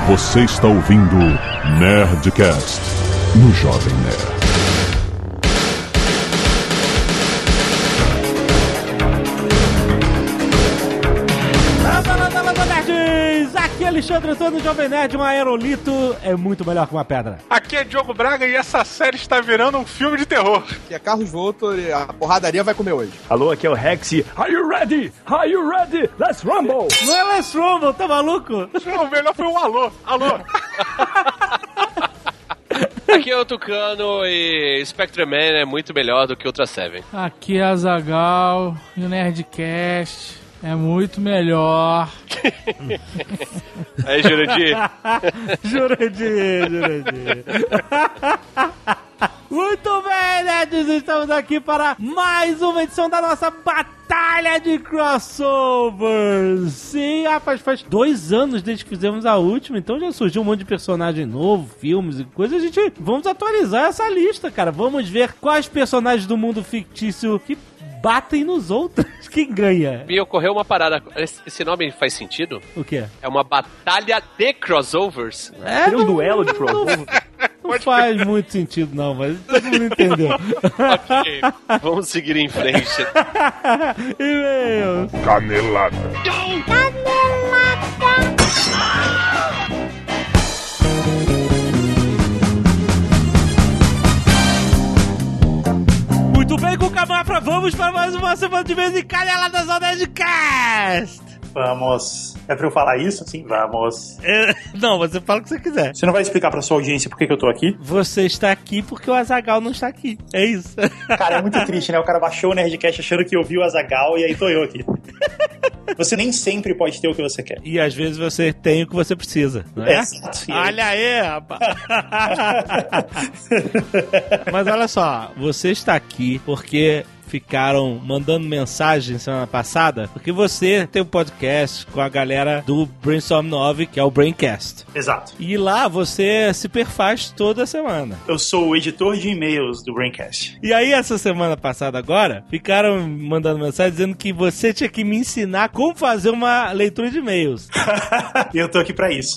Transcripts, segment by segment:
Você está ouvindo Nerdcast no Jovem Nerd. Aqui é Alexandre Antônio, Jovem Nerd, um aerolito é muito melhor que uma pedra. Aqui é Diogo Braga e essa série está virando um filme de terror. Aqui é Carlos Voltor e a porradaria vai comer hoje. Alô, aqui é o Rex. Are you ready? Are you ready? Let's rumble! Não é Let's Rumble, tá maluco? Não, o melhor foi um alô. Alô. Aqui é o Tucano e Spectreman é muito melhor do que Ultra Seven. Aqui é Azaghal e o Nerdcast é muito melhor. Aí, Jurandir. Jurandir. Muito bem, nerds, estamos aqui para mais uma edição da nossa batalha de crossovers. Sim, rapaz, faz 2 anos desde que fizemos a última, então já surgiu um monte de personagem novo, filmes e coisas. Vamos atualizar essa lista, cara. Vamos ver quais personagens do mundo fictício que batem nos outros. Quem ganha? Me ocorreu uma parada. Esse nome faz sentido? O quê? É uma batalha de crossovers. É um duelo de crossovers. Não faz muito sentido, não, mas todo mundo entendeu. Ok, vamos seguir em frente. E-mail. Canelada. Muito bem, Cuca Mafra, vamos para mais uma semana de vez em Caneladas ao Nerdcast. Vamos. É pra eu falar isso? Sim, vamos. Não, você fala o que você quiser. Você não vai explicar pra sua audiência por que eu tô aqui? Você está aqui porque o Azaghal não está aqui. É isso. Cara, é muito triste, né? O cara baixou o Nerdcast achando que ouviu o Azaghal e aí tô eu aqui. Você nem sempre pode ter o que você quer. E às vezes você tem o que você precisa, não é? Exato. Olha aí, rapaz. Mas olha só, você está aqui porque ficaram mandando mensagem semana passada, porque você tem um podcast com a galera do Brainstorm 9, que é o Braincast. Exato. E lá você se perfaz toda semana. Eu sou o editor de e-mails do Braincast. E aí, essa semana passada agora, ficaram mandando mensagem dizendo que você tinha que me ensinar como fazer uma leitura de e-mails. E eu tô aqui pra isso.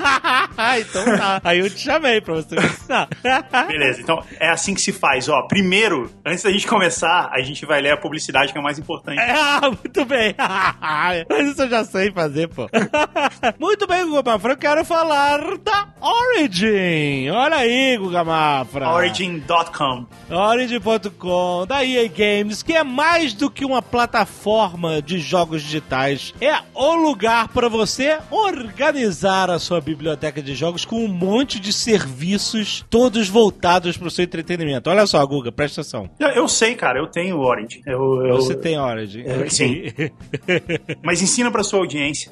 Então tá. Aí eu te chamei pra você me ensinar. Beleza, então é assim que se faz. Ó, primeiro, antes da gente começar, a gente vai ler a publicidade, que é o mais importante. Muito bem. Mas isso eu já sei fazer, pô. Muito bem, Guga Mafra, eu quero falar da Origin. Olha aí, Guga Mafra. Origin.com. Origin.com, da EA Games, que é mais do que uma plataforma de jogos digitais. É o lugar para você organizar a sua biblioteca de jogos com um monte de serviços, todos voltados para o seu entretenimento. Olha só, Guga, presta atenção. Eu sei, cara, eu tenho Origin. Você tem Origin. Sim. Mas ensina pra sua audiência.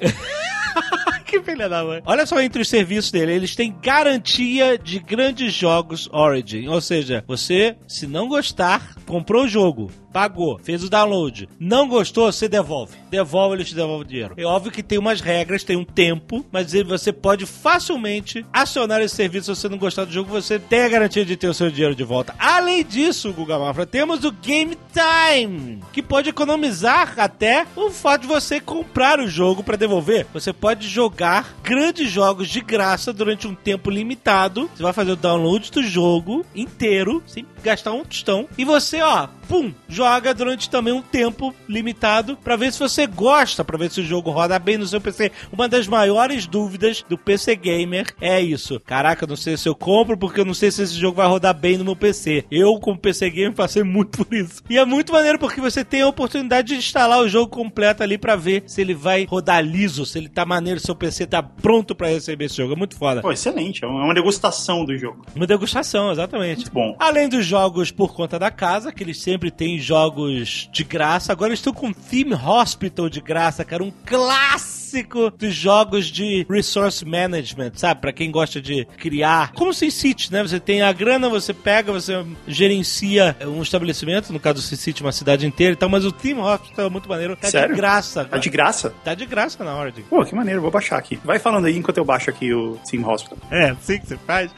Que filha da mãe. Olha só, entre os serviços dele, eles têm garantia de grandes jogos Origin. Ou seja, você, se não gostar, comprou o jogo, pagou, fez o download, não gostou, você devolve. Devolve, ele te devolve o dinheiro. É óbvio que tem umas regras, tem um tempo, mas você pode facilmente acionar esse serviço se você não gostar do jogo, você tem a garantia de ter o seu dinheiro de volta. Além disso, Guga Mafra, temos o Game Time, que pode economizar até o fato de você comprar o jogo para devolver. Você pode jogar grandes jogos de graça durante um tempo limitado. Você vai fazer o download do jogo inteiro, sem gastar um tostão, e você, joga durante também um tempo limitado pra ver se você gosta, pra ver se o jogo roda bem no seu PC. Uma das maiores dúvidas do PC Gamer é isso. Caraca, eu não sei se eu compro porque eu não sei se esse jogo vai rodar bem no meu PC. Eu, como PC Gamer, passei muito por isso. E é muito maneiro porque você tem a oportunidade de instalar o jogo completo ali pra ver se ele vai rodar liso, se ele tá maneiro, se seu PC tá pronto pra receber esse jogo. É muito foda. Pô, excelente. É uma degustação do jogo. Uma degustação, exatamente. Muito bom. Além dos jogos por conta da casa, que eles sempre têm jogos de graça. Agora eles estão com Theme Hospital de graça, cara. Um clássico dos jogos de resource management, sabe? Pra quem gosta de criar. Como SimCity, né? Você tem a grana, você pega, você gerencia um estabelecimento, no caso do SimCity, uma cidade inteira e tal, mas o Theme Hospital é muito maneiro. Tá Sério? De graça. Tá de graça? Tá de graça na hora. Pô, que maneiro. Vou baixar aqui. Vai falando aí enquanto eu baixo aqui o Theme Hospital. É, assim que você faz.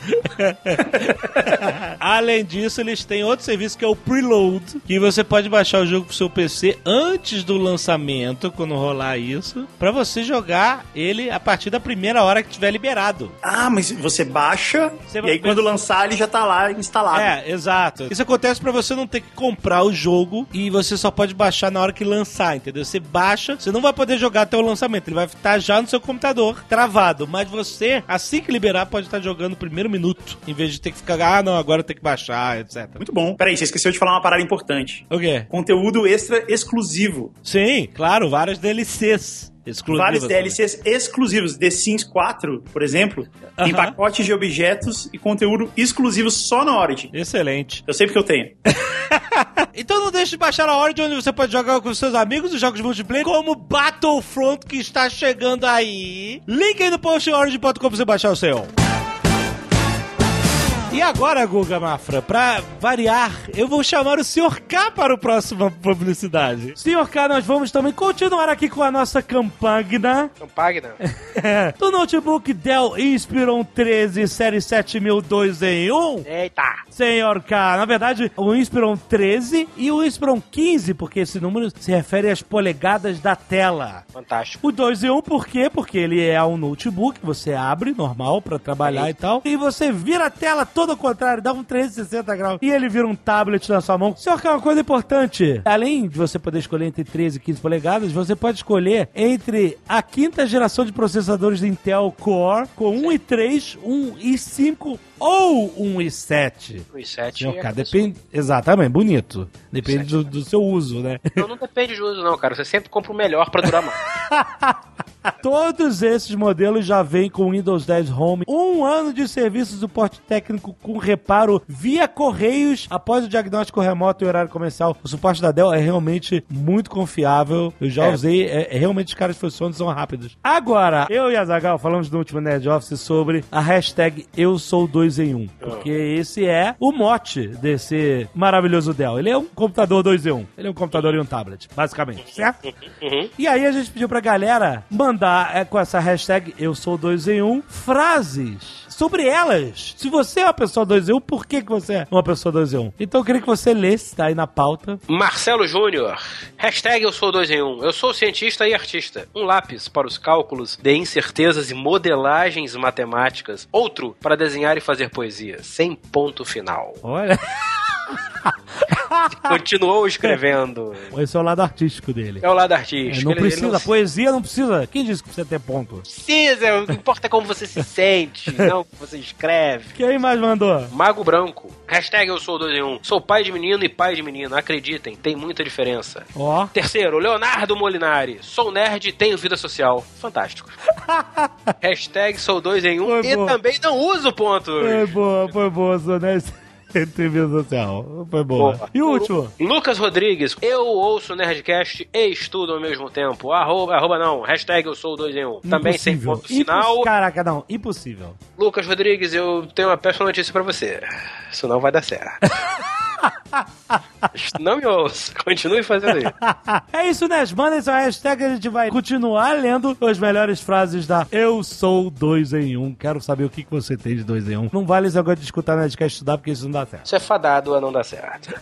Além disso, eles têm outro serviço que é o Preload, que você pode baixar o jogo pro seu PC antes do lançamento, quando rolar isso, pra você você jogar ele a partir da primeira hora que tiver liberado. Ah, mas você baixa e aí quando lançar ele já tá lá instalado. É, exato. Isso acontece pra você não ter que comprar o jogo e você só pode baixar na hora que lançar, entendeu? Você baixa, você não vai poder jogar até o lançamento, ele vai estar já no seu computador, travado, mas você, assim que liberar, pode estar jogando no primeiro minuto, em vez de ter que ficar, não, agora tem que baixar, etc. Muito bom. Peraí, você esqueceu de falar uma parada importante. O quê? Conteúdo extra exclusivo. Sim, claro, várias DLCs. Vários DLCs exclusivos. The Sims 4, por exemplo, tem pacotes de objetos e conteúdo exclusivo só na Origin. Excelente. Eu sei porque eu tenho. Então não deixe de baixar a Origin, onde você pode jogar com seus amigos os jogos multiplayer, como Battlefront, que está chegando aí. Link aí no post origin.com pra você baixar o seu. E agora, Guga Mafra, pra variar, eu vou chamar o Sr. K para a próxima publicidade. Sr. K, nós vamos também continuar aqui com a nossa campagna. Campagna? Do notebook Dell Inspiron 13 série 7002 em 1. Eita! Sr. K, na verdade, o Inspiron 13 e o Inspiron 15, porque esse número se refere às polegadas da tela. Fantástico. O 2 em 1, por quê? Porque ele é um notebook, você abre, normal, pra trabalhar e tal, e você vira a tela todo ao contrário, dá um 360 graus, e ele vira um tablet na sua mão. Só que é uma coisa importante, além de você poder escolher entre 13 e 15 polegadas, você pode escolher entre a quinta geração de processadores da Intel Core, com 1 i3, 1 i5 ou 1 i7. 1 i7 Senhor K, depende... Exatamente, bonito. Depende do seu uso, né? Não depende de uso não, cara. Você sempre compra o melhor pra durar mais. Todos esses modelos já vêm com Windows 10 Home, 1 ano de serviço de suporte técnico com reparo via correios após o diagnóstico remoto e horário comercial. O suporte da Dell é realmente muito confiável. Eu já usei, realmente os caras funcionam, são rápidos. Agora, eu e a Azaghal falamos no último Nerd Office sobre a hashtag Eu Sou 2 em 1, porque esse é o mote desse maravilhoso Dell. Ele é um computador 2 em 1. Ele é um computador e um tablet, basicamente, certo? E aí a gente pediu pra galera mandar com essa hashtag Eu Sou 2 em 1 frases sobre elas. Se você é uma pessoa 2 em 1, por que você é uma pessoa 2 em 1? Então eu queria que você lesse, tá aí na pauta. Marcelo Júnior. Hashtag Eu Sou 2 em 1. Eu sou cientista e artista. Um lápis para os cálculos de incertezas e modelagens matemáticas. Outro para desenhar e fazer poesia. Sem ponto final. Olha... Continuou escrevendo. Esse é o lado artístico dele. É o lado artístico. Não precisa, poesia não precisa. Quem disse que precisa ter ponto? Precisa, o que importa é como você se sente, não o que você escreve. Quem mais mandou? Mago Branco. Hashtag Eu Sou 2 em 1. Sou pai de menino e pai de menina. Acreditem, tem muita diferença. Ó. Terceiro, Leonardo Molinari. Sou nerd e tenho vida social. Fantástico. Hashtag Sou 2 em 1 Foi e boa. também não uso pontos. Foi boa, sou nerd. Entrevista social. Foi boa. Boa. E o último? Lucas Rodrigues. Eu ouço Nerdcast e estudo ao mesmo tempo. Arroba não. Hashtag Eu Sou 2 em 1. Também sem ponto final. Caraca, não. Impossível. Lucas Rodrigues, eu tenho uma péssima notícia pra você. Isso não vai dar certo. Não me ouça. Continue fazendo isso. É isso, né? Manda essa hashtag, a gente vai continuar lendo as melhores frases da Eu Sou 2 em 1. Quero saber o que você tem de 2 em 1. Não vale esse negócio de escutar na Nerdcast estudar, porque isso não dá certo. Isso é fadado a não dar certo.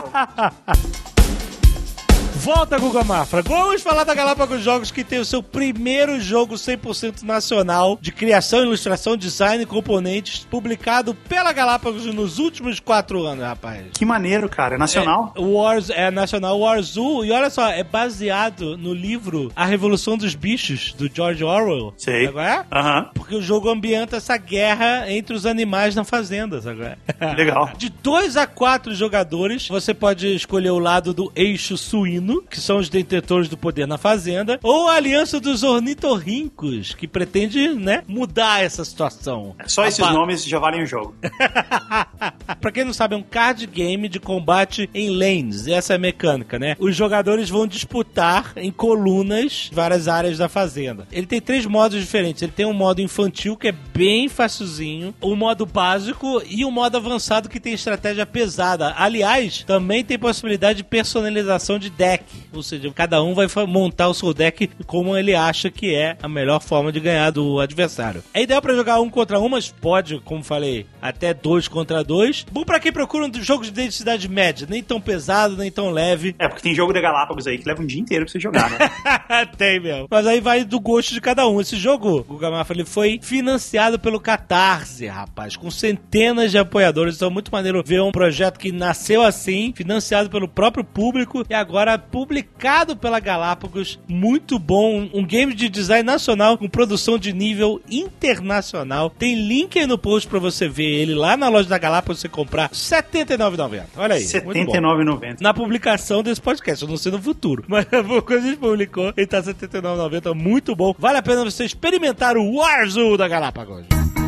Volta, Guga Mafra. Vamos falar da Galápagos Jogos, que tem o seu primeiro jogo 100% nacional de criação, ilustração, design e componentes, publicado pela Galápagos nos últimos 4 anos, rapaz. Que maneiro, cara. É nacional? É nacional Warzoo. E olha só, é baseado no livro A Revolução dos Bichos, do George Orwell. Sei. Sabe qual é? Aham. Porque o jogo ambienta essa guerra entre os animais na fazenda, sabe qual é? Legal. De 2 a 4 jogadores, você pode escolher o lado do eixo suíno, que são os detentores do poder na fazenda, ou a aliança dos ornitorrincos, que pretende, né, mudar essa situação. Só esses nomes já valem o jogo. Pra quem não sabe, é um card game de combate em lanes. Essa é a mecânica, né? Os jogadores vão disputar em colunas várias áreas da fazenda. Ele tem 3 modos diferentes. Ele tem um modo infantil, que é bem facilzinho, o modo básico e o modo avançado, que tem estratégia pesada. Aliás, também tem possibilidade de personalização de deck. deck. Ou seja, cada um vai montar o seu deck como ele acha que é a melhor forma de ganhar do adversário. É ideal pra jogar 1 contra 1, mas pode, como falei, até 2 contra 2. Bom pra quem procura um jogo de densidade média, nem tão pesado, nem tão leve. É, porque tem jogo da Galápagos aí que leva um dia inteiro pra você jogar, né? Tem mesmo. Mas aí vai do gosto de cada um. Esse jogo, Guga Mafra, ele foi financiado pelo Catarse, rapaz, com centenas de apoiadores. Então é muito maneiro ver um projeto que nasceu assim, financiado pelo próprio público e agora publicado pela Galápagos. Muito bom. Um game de design nacional com produção de nível internacional. Tem link aí no post pra você ver ele lá na loja da Galápagos, você comprar R$ 79,90. Olha aí. R$ 79,90. Na publicação desse podcast, eu não sei no futuro, mas quando a gente publicou, ele tá R$ 79,90, muito bom. Vale a pena você experimentar o Warzoo da Galápagos.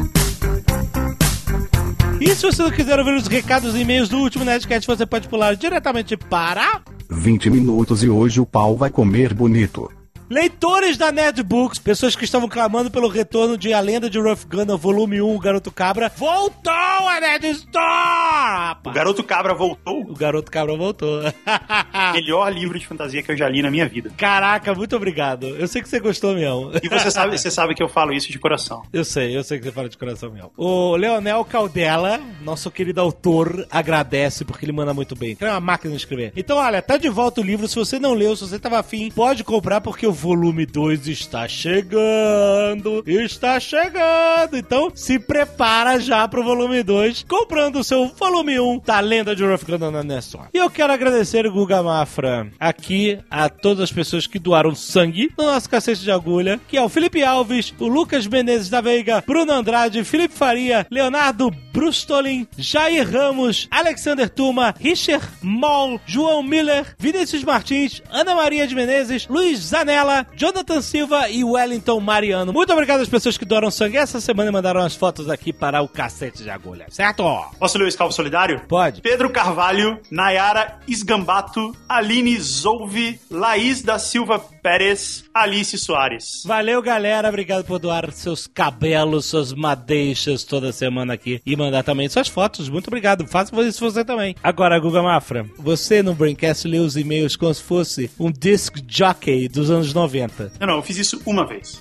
E se você não quiser ouvir os recados e e-mails do último Nerdcast, você pode pular diretamente para 20 minutos e hoje o pau vai comer bonito. Leitores da Nerdbooks, pessoas que estavam clamando pelo retorno de A Lenda de Ruff Gunner, volume 1, o Garoto Cabra, voltou a Nerd Store! Rapaz. O Garoto Cabra voltou? O Garoto Cabra voltou. Melhor livro de fantasia que eu já li na minha vida. Caraca, muito obrigado. Eu sei que você gostou mesmo. E você sabe que eu falo isso de coração. Eu sei que você fala de coração mesmo. O Leonel Caldela, nosso querido autor, agradece porque ele manda muito bem. É uma máquina de escrever. Então, olha, tá de volta o livro. Se você não leu, se você tava afim, pode comprar porque o volume 2 está chegando. Está chegando. Então, se prepara já pro volume 2, comprando o seu volume 1 da Lenda de Ruff Gunner na Nestor. E eu quero agradecer o Guga Mafra aqui a todas as pessoas que doaram sangue no nosso cacete de agulha, que é o Felipe Alves, o Lucas Menezes da Veiga, Bruno Andrade, Felipe Faria, Leonardo Brustolin, Jair Ramos, Alexander Tuma, Richard Moll, João Miller, Vinícius Martins, Ana Maria de Menezes, Luiz Zanella, Jonathan Silva e Wellington Mariano. Muito obrigado às pessoas que doaram sangue essa semana e mandaram as fotos aqui para o cacete de agulha, certo? Posso ler o escalpo solidário? Pode. Pedro Carvalho, Nayara Isgambato, Aline Zouve, Laís da Silva Pérez, Alice Soares. Valeu, galera. Obrigado por doar seus cabelos, suas madeixas toda semana aqui e mandar também suas fotos. Muito obrigado. Faça isso você também. Agora, Guga Mafra, você no Braincast lê os e-mails como se fosse um disc jockey dos anos 90. Não, eu fiz isso uma vez.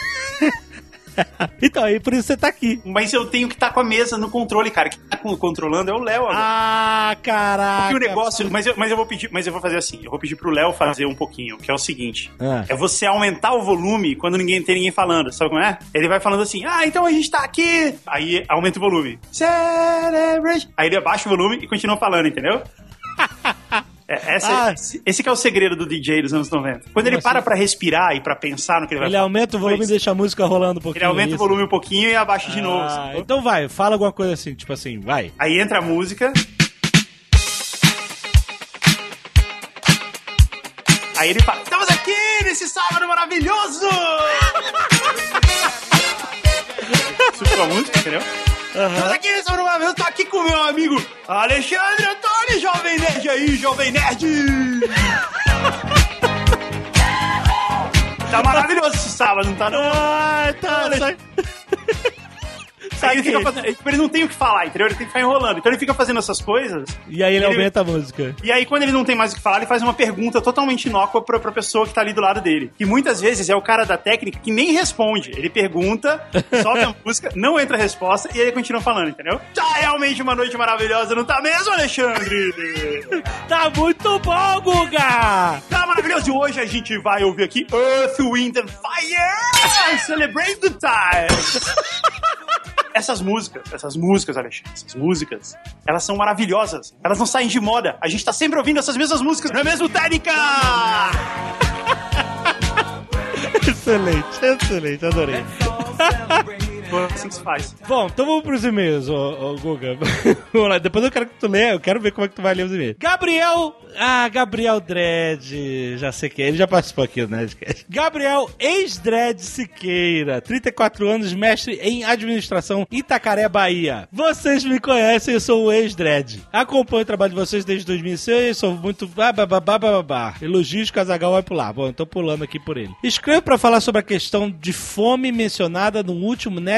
Então, aí por isso você tá aqui. Mas eu tenho que estar com a mesa no controle, cara. Quem tá controlando é o Léo agora. Ah, caraca. Porque o negócio... Mas eu vou pedir... Mas eu vou fazer assim. Eu vou pedir pro Léo fazer um pouquinho, que é o seguinte. É você aumentar o volume quando tem ninguém falando. Sabe como é? Ele vai falando assim, então a gente tá aqui. Aí aumenta o volume. Celebration. Aí ele abaixa o volume e continua falando, entendeu? Esse que é o segredo do DJ dos anos 90. Quando ele para pra respirar e pra pensar no que ele vai falar. Ele aumenta o volume e deixa a música rolando um pouquinho. Ele aumenta o volume um pouquinho e abaixa de novo. Então vai, fala alguma coisa assim, tipo assim, vai. Aí entra a música. Aí ele fala, estamos aqui nesse sábado maravilhoso! Subiu a música, entendeu? Estamos aqui nesse sábado maravilhoso, tô aqui com o meu amigo Alexandre Antônio, Jovem Nerd aí, Jovem Nerd! Tá maravilhoso esse sábado, não tá não? Tá. Aí ele fica fazendo, ele não tem o que falar, entendeu? Ele tem que ficar enrolando. Então ele fica fazendo essas coisas. E aí ele aumenta a música. E aí quando ele não tem mais o que falar, ele faz uma pergunta totalmente inócua pra pessoa que tá ali do lado dele. E muitas vezes é o cara da técnica que nem responde. Ele pergunta, sobe a música, não entra a resposta e aí ele continua falando, entendeu? Tá realmente uma noite maravilhosa, não tá mesmo, Alexandre? Tá muito bom, Guga! Tá maravilhoso. E hoje a gente vai ouvir aqui Earth, Wind and Fire! Celebrate the time! Essas músicas, Alexandre, essas músicas, elas são maravilhosas. Elas não saem de moda. A gente tá sempre ouvindo essas mesmas músicas. Não é mesmo, Técnica? Excelente, adorei. Assim que se faz. Bom, então vamos pros e-mails, Guga. Vamos lá, depois eu quero que tu lê, eu quero ver como é que tu vai ler os e-mails. Gabriel Dredd, já sei quem é, ele já participou aqui do Nerdcast. Gabriel ex-Dredd Siqueira, 34 anos, mestre em administração, Itacaré, Bahia. Vocês me conhecem, eu sou o ex-Dredd. Acompanho o trabalho de vocês desde 2006, sou muito elogios que o Azaghal vai pular. Bom, eu tô pulando aqui por ele. Escrevo pra falar sobre a questão de fome mencionada no último Nerdcast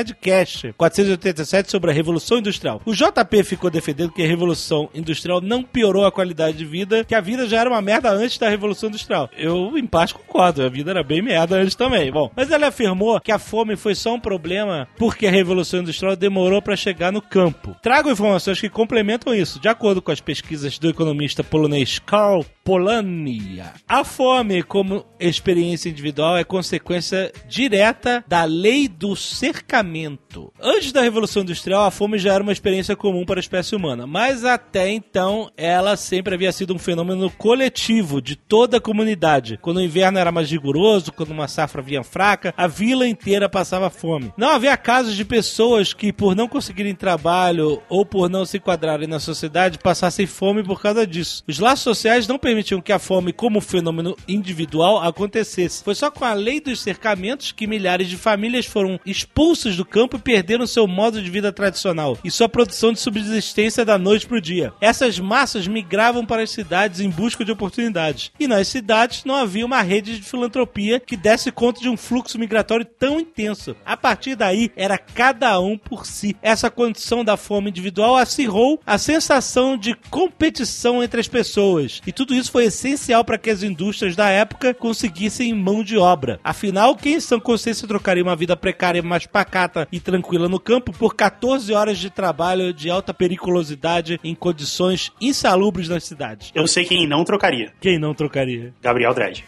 Nerdcast 487 sobre a Revolução Industrial. O JP ficou defendendo que a Revolução Industrial não piorou a qualidade de vida, que a vida já era uma merda antes da Revolução Industrial. Eu, em parte, concordo. A vida era bem merda antes também. Bom, mas ele afirmou que a fome foi só um problema porque a Revolução Industrial demorou para chegar no campo. Trago informações que complementam isso. De acordo com as pesquisas do economista polonês Karl Polanyi, a fome como experiência individual é consequência direta da lei do cercamento. Antes da Revolução Industrial, a fome já era uma experiência comum para a espécie humana, mas até então ela sempre havia sido um fenômeno coletivo de toda a comunidade. Quando o inverno era mais rigoroso, quando uma safra vinha fraca, a vila inteira passava fome. Não havia casos de pessoas que, por não conseguirem trabalho ou por não se enquadrarem na sociedade, passassem fome por causa disso. Os laços sociais não permitiam que a fome como fenômeno individual acontecesse. Foi só com a lei dos cercamentos que milhares de famílias foram expulsas do campo e perderam seu modo de vida tradicional e sua produção de subsistência da noite para o dia. Essas massas migravam para as cidades em busca de oportunidades. E nas cidades não havia uma rede de filantropia que desse conta de um fluxo migratório tão intenso. A partir daí, era cada um por si. Essa condição da fome individual acirrou a sensação de competição entre as pessoas. E tudo isso foi essencial para que as indústrias da época conseguissem mão de obra. Afinal, quem em sã consciência trocaria uma vida precária, mais pacata e tranquila no campo por 14 horas de trabalho de alta periculosidade em condições insalubres nas cidades? Eu sei quem não trocaria. Quem não trocaria? Gabriel Dredd.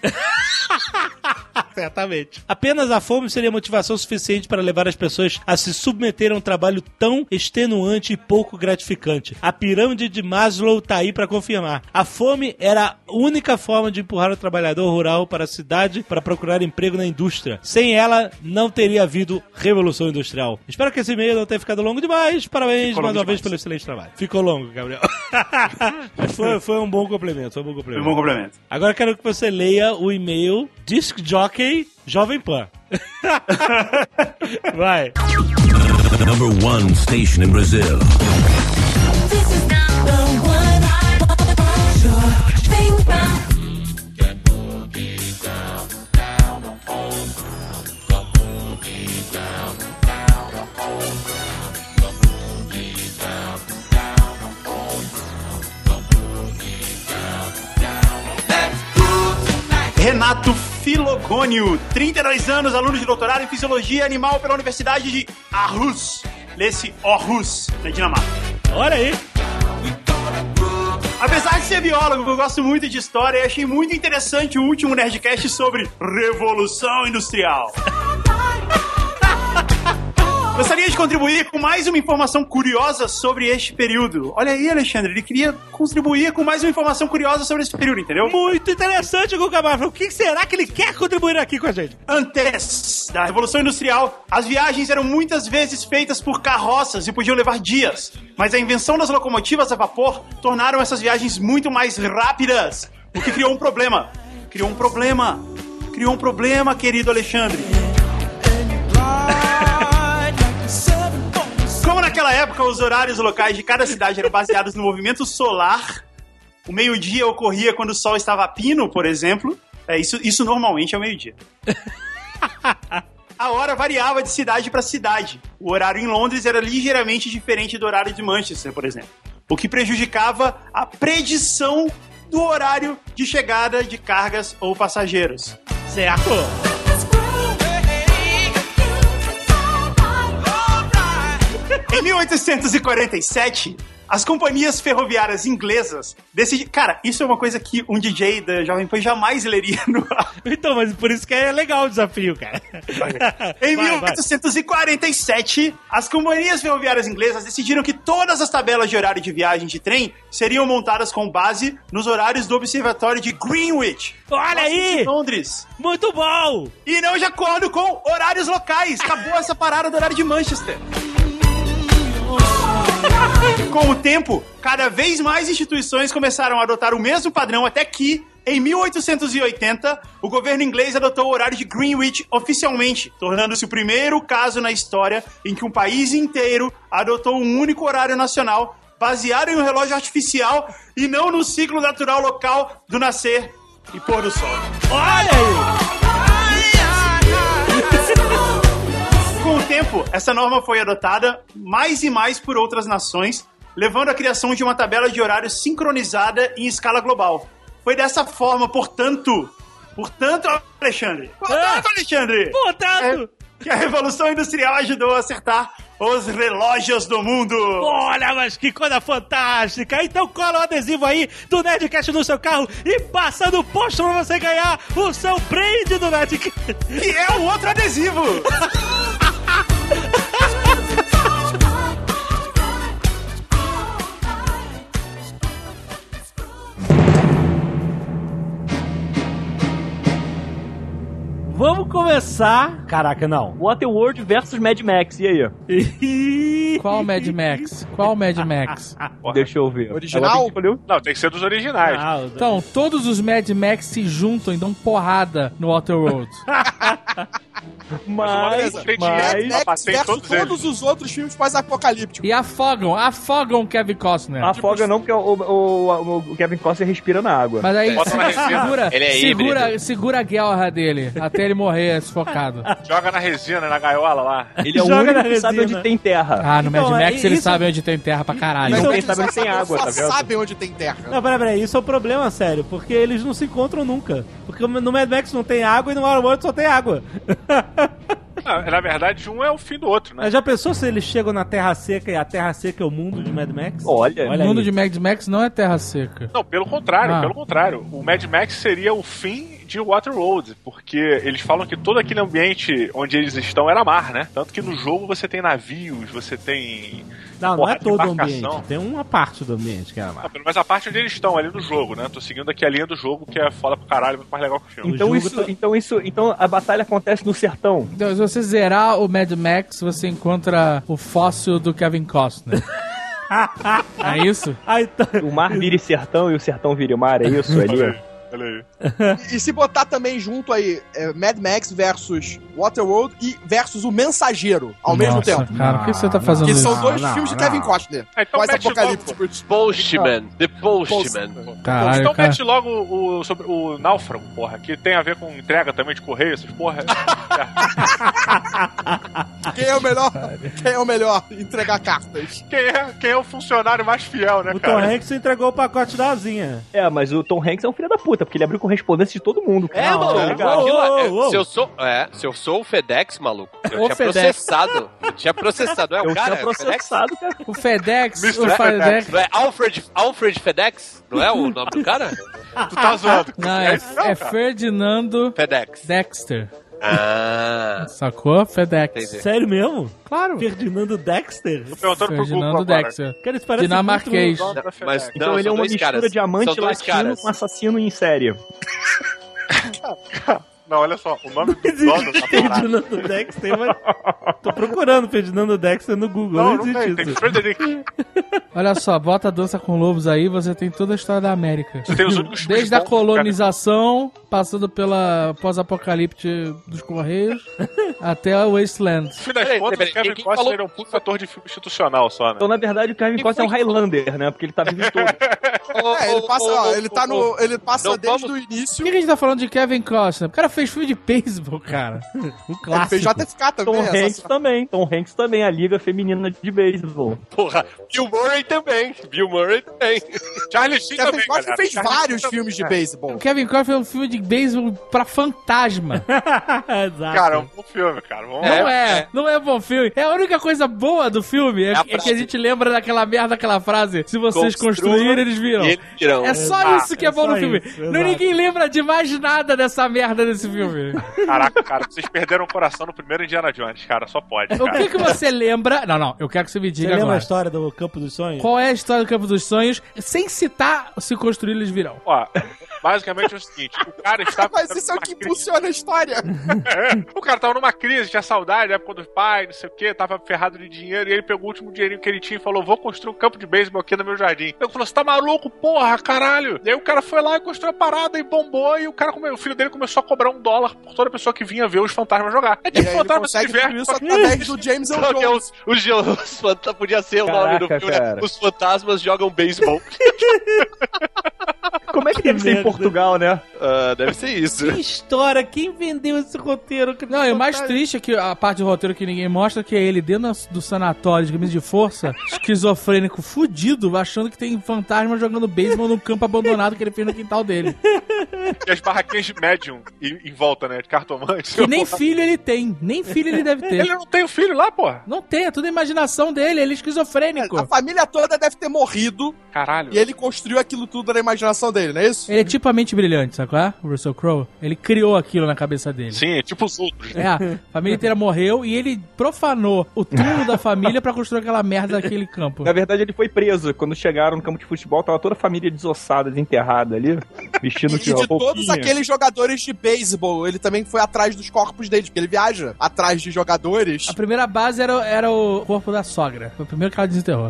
Certamente. Apenas a fome seria motivação suficiente para levar as pessoas a se submeter a um trabalho tão extenuante e pouco gratificante. A pirâmide de Maslow tá aí para confirmar. A fome era a única forma de empurrar o trabalhador rural para a cidade para procurar emprego na indústria. Sem ela, não teria havido Revolução Industrial. Espero que esse e-mail não tenha ficado longo demais. Parabéns mais uma vez pelo excelente trabalho. Ficou longo, Gabriel. Mas foi um bom complemento. Foi um bom complemento. Agora quero que você leia o e-mail Disc Jockey Jovem Pan. Vai. Number one station in Brazil. This is number one. Jovem Pan. Renato Filogônio, 32 anos, aluno de doutorado em Fisiologia Animal pela Universidade de Aarhus. Lê-se Aarhus, na Dinamarca. Olha aí! Apesar de ser biólogo, eu gosto muito de história e achei muito interessante o último Nerdcast sobre Revolução Industrial. Gostaria de contribuir com mais uma informação curiosa sobre este período. Olha aí, Alexandre, ele queria contribuir com mais uma informação curiosa sobre esse período, entendeu? Muito interessante, Guga Mafra. O que será que ele quer contribuir aqui com a gente? Antes da Revolução Industrial, as viagens eram muitas vezes feitas por carroças e podiam levar dias. Mas a invenção das locomotivas a vapor tornaram essas viagens muito mais rápidas, o que criou um problema. Criou um problema, querido Alexandre. Como naquela época os horários locais de cada cidade eram baseados no movimento solar, o meio-dia ocorria quando o sol estava a pino, por exemplo. Isso normalmente é o meio-dia. A hora variava de cidade para cidade. O horário em Londres era ligeiramente diferente do horário de Manchester, por exemplo. O que prejudicava a predição do horário de chegada de cargas ou passageiros. Certo? Em 1847, as companhias ferroviárias inglesas decidiram... Cara, isso é uma coisa que um DJ da Jovem Pan jamais leria no ar. Então, mas por isso que é legal o desafio, cara. Em 1847, as companhias ferroviárias inglesas decidiram que todas as tabelas de horário de viagem de trem seriam montadas com base nos horários do Observatório de Greenwich. Olha aí! Londres. Muito bom! E não de acordo com horários locais. Acabou essa parada do horário de Manchester. Com o tempo, cada vez mais instituições começaram a adotar o mesmo padrão até que, em 1880, o governo inglês adotou o horário de Greenwich oficialmente, tornando-se o primeiro caso na história em que um país inteiro adotou um único horário nacional baseado em um relógio artificial e não no ciclo natural local do nascer e pôr do sol. Olha aí! Com o tempo, essa norma foi adotada mais e mais por outras nações, levando à criação de uma tabela de horário sincronizada em escala global. Foi dessa forma, portanto, Alexandre, que a Revolução Industrial ajudou a acertar os relógios do mundo. Olha, mas que coisa fantástica. Então cola o adesivo aí do Nerdcast no seu carro e passa no posto pra você ganhar o seu brinde do Nerdcast. Que é o outro adesivo. Vamos começar... Caraca, não. Waterworld versus Mad Max, e aí? Qual Mad Max? Deixa eu ver. Original? Não, tem que ser dos originais. Então, todos os Mad Max se juntam e dão porrada no Waterworld. Mad Max versus todos os outros filmes pós-apocalípticos. E afogam Kevin Costner. Afoga não, porque o Kevin Costner respira na água. Mas aí Ele é segura a guerra dele até ele morrer sufocado. Joga na resina, na gaiola lá. Ele é o único que sabe onde tem terra. Ah, no Mad Max eles sabem onde tem terra pra caralho. Não, quem sabe onde tem água, tá vendo? Sabem onde tem terra. Não, peraí, isso é um problema sério, porque eles não se encontram nunca. Porque no Mad Max não tem água e no Waterworld só tem água. Na verdade, um é o fim do outro, né? Mas já pensou se eles chegam na Terra Seca e a Terra Seca é o mundo de Mad Max? Olha o mundo de Mad Max não é Terra Seca. Não, pelo contrário. O Mad Max seria o fim de Waterworld, porque eles falam que todo aquele ambiente onde eles estão era mar, né? Tanto que no jogo você tem navios, você tem... Não é todo o ambiente. Tem uma parte do ambiente que é mar. Mas a parte onde eles estão, ali no jogo, né? Tô seguindo aqui a linha do jogo, que é foda pro caralho, muito mais legal que o filme. Então a batalha acontece no sertão. Então, se você zerar o Mad Max, você encontra o fóssil do Kevin Costner. É isso? O mar vira sertão e o sertão vira mar, é isso ali? Olha aí. E se botar também junto aí Mad Max versus Waterworld e versus O Mensageiro ao mesmo tempo. Cara, por que você tá fazendo isso? Que são dois filmes de Kevin Costner. Então pós-apocalípticos. The Postman. Caralho, então cara. mete logo sobre o Náufrago, porra, que tem a ver com entrega também de correio, essas porra. Quem é o melhor entregar cartas? Quem é o funcionário mais fiel, né, o cara? Tom Hanks entregou o pacote da asinha. É, mas o Tom Hanks é um filho da puta, porque ele abriu correspondência de todo mundo. Se eu sou o FedEx, maluco, eu tinha processado. Eu tinha processado. Tinha processado, cara. O FedEx, Não é Alfred FedEx? Não é o nome do cara? Tu tá zoando. Não, é Ferdinando FedEx. Dexter. Ah. Sacou? FedEx. Entendi. Sério mesmo? Claro. Ferdinando Dexter? Tô perguntando pro Google Ferdinando agora. Dexter. Cara, isso parece dinamarquês. Mas, Então não, ele é uma mistura de amante latino com assassino em série. Não, olha só, o nome do dono da parada. Ferdinando Dexter, mas... Tô procurando Ferdinando Dexter no Google. Não existe tem isso. Frederick. Olha só, bota Dança com Lobos aí, você tem toda a história da América. Você tem os únicos Desde a bons, colonização, passando pela pós-apocalipse dos Correios, até o Wasteland. No fim das contas, o Kevin Costner é um puto ator de filme institucional só, né? Então, na verdade, o Kevin Costner é um Highlander, né? Porque ele tá vivo em todo. Ele passa desde o início. Por que a gente tá falando de Kevin Costner? O cara fez filme de beisebol, cara. Um clássico. Ele fez JFK também. Tom Hanks também, a Liga Feminina de Beisebol. Porra, Bill Murray também. Charlie Sheen Kevin também, Costner galera. fez vários filmes de beisebol. O Kevin Costner fez um filme de beisebol pra fantasma. Exato. Cara, é um bom filme, cara. Não é bom filme. É a única coisa boa do filme é que a gente lembra daquela merda, daquela frase. Se vocês construírem, eles viram. É só isso que é bom no filme. Ninguém lembra de mais nada dessa merda desse filme. Caraca, cara, vocês perderam o coração no primeiro Indiana Jones, cara. Só pode, cara. O que você lembra... Não, eu quero que você me diga Você lembra agora. a história do Campo dos Sonhos? Qual é a história do Campo dos Sonhos? Sem citar Se Construir, Eles Virão. Ó, basicamente é o seguinte, o cara estava... Mas isso é o que impulsiona a história. O cara tava numa crise, tinha saudade da época dos pais, não sei o que, tava ferrado de dinheiro, e ele pegou o último dinheirinho que ele tinha e falou, vou construir um campo de beisebol aqui no meu jardim. Ele falou, você tá maluco, porra, caralho? E aí o cara foi lá e construiu a parada e bombou, e o filho dele começou a cobrar $1 por toda pessoa que vinha ver os fantasmas jogar. É tipo, ele consegue tudo isso através do James Earl Jones. Podia ser o nome do filme, né? Os fantasmas jogam beisebol. Como é que deve ser em Portugal, né? Deve ser isso. Que história, quem vendeu esse roteiro? Não, e o mais triste é que a parte do roteiro que ninguém mostra que é ele dentro do sanatório de camisa de força, esquizofrênico, fudido, achando que tem fantasma jogando beisebol no campo abandonado que ele fez no quintal dele. E as barraquinhas de médium em volta, né? De cartomante. Que nem filho ele tem. Nem filho ele deve ter. Ele não tem um filho lá, porra? Não tem, é tudo a imaginação dele, ele é esquizofrênico. A família toda deve ter morrido. Caralho. E ele construiu aquilo tudo na imaginação dele, não é isso? Ele é tipo a mente brilhante, sabe qual é? O Russell Crowe. Ele criou aquilo na cabeça dele. Sim, é tipo os outros. É, a família inteira morreu e ele profanou o túmulo da família pra construir aquela merda daquele campo. Na verdade, ele foi preso. Quando chegaram no campo de futebol, tava toda a família desossada, desenterrada ali, vestindo E de todos aqueles jogadores de beisebol, ele também foi atrás dos corpos deles, porque ele viaja atrás de jogadores. A primeira base era o corpo da sogra. Foi o primeiro que ela desenterrou.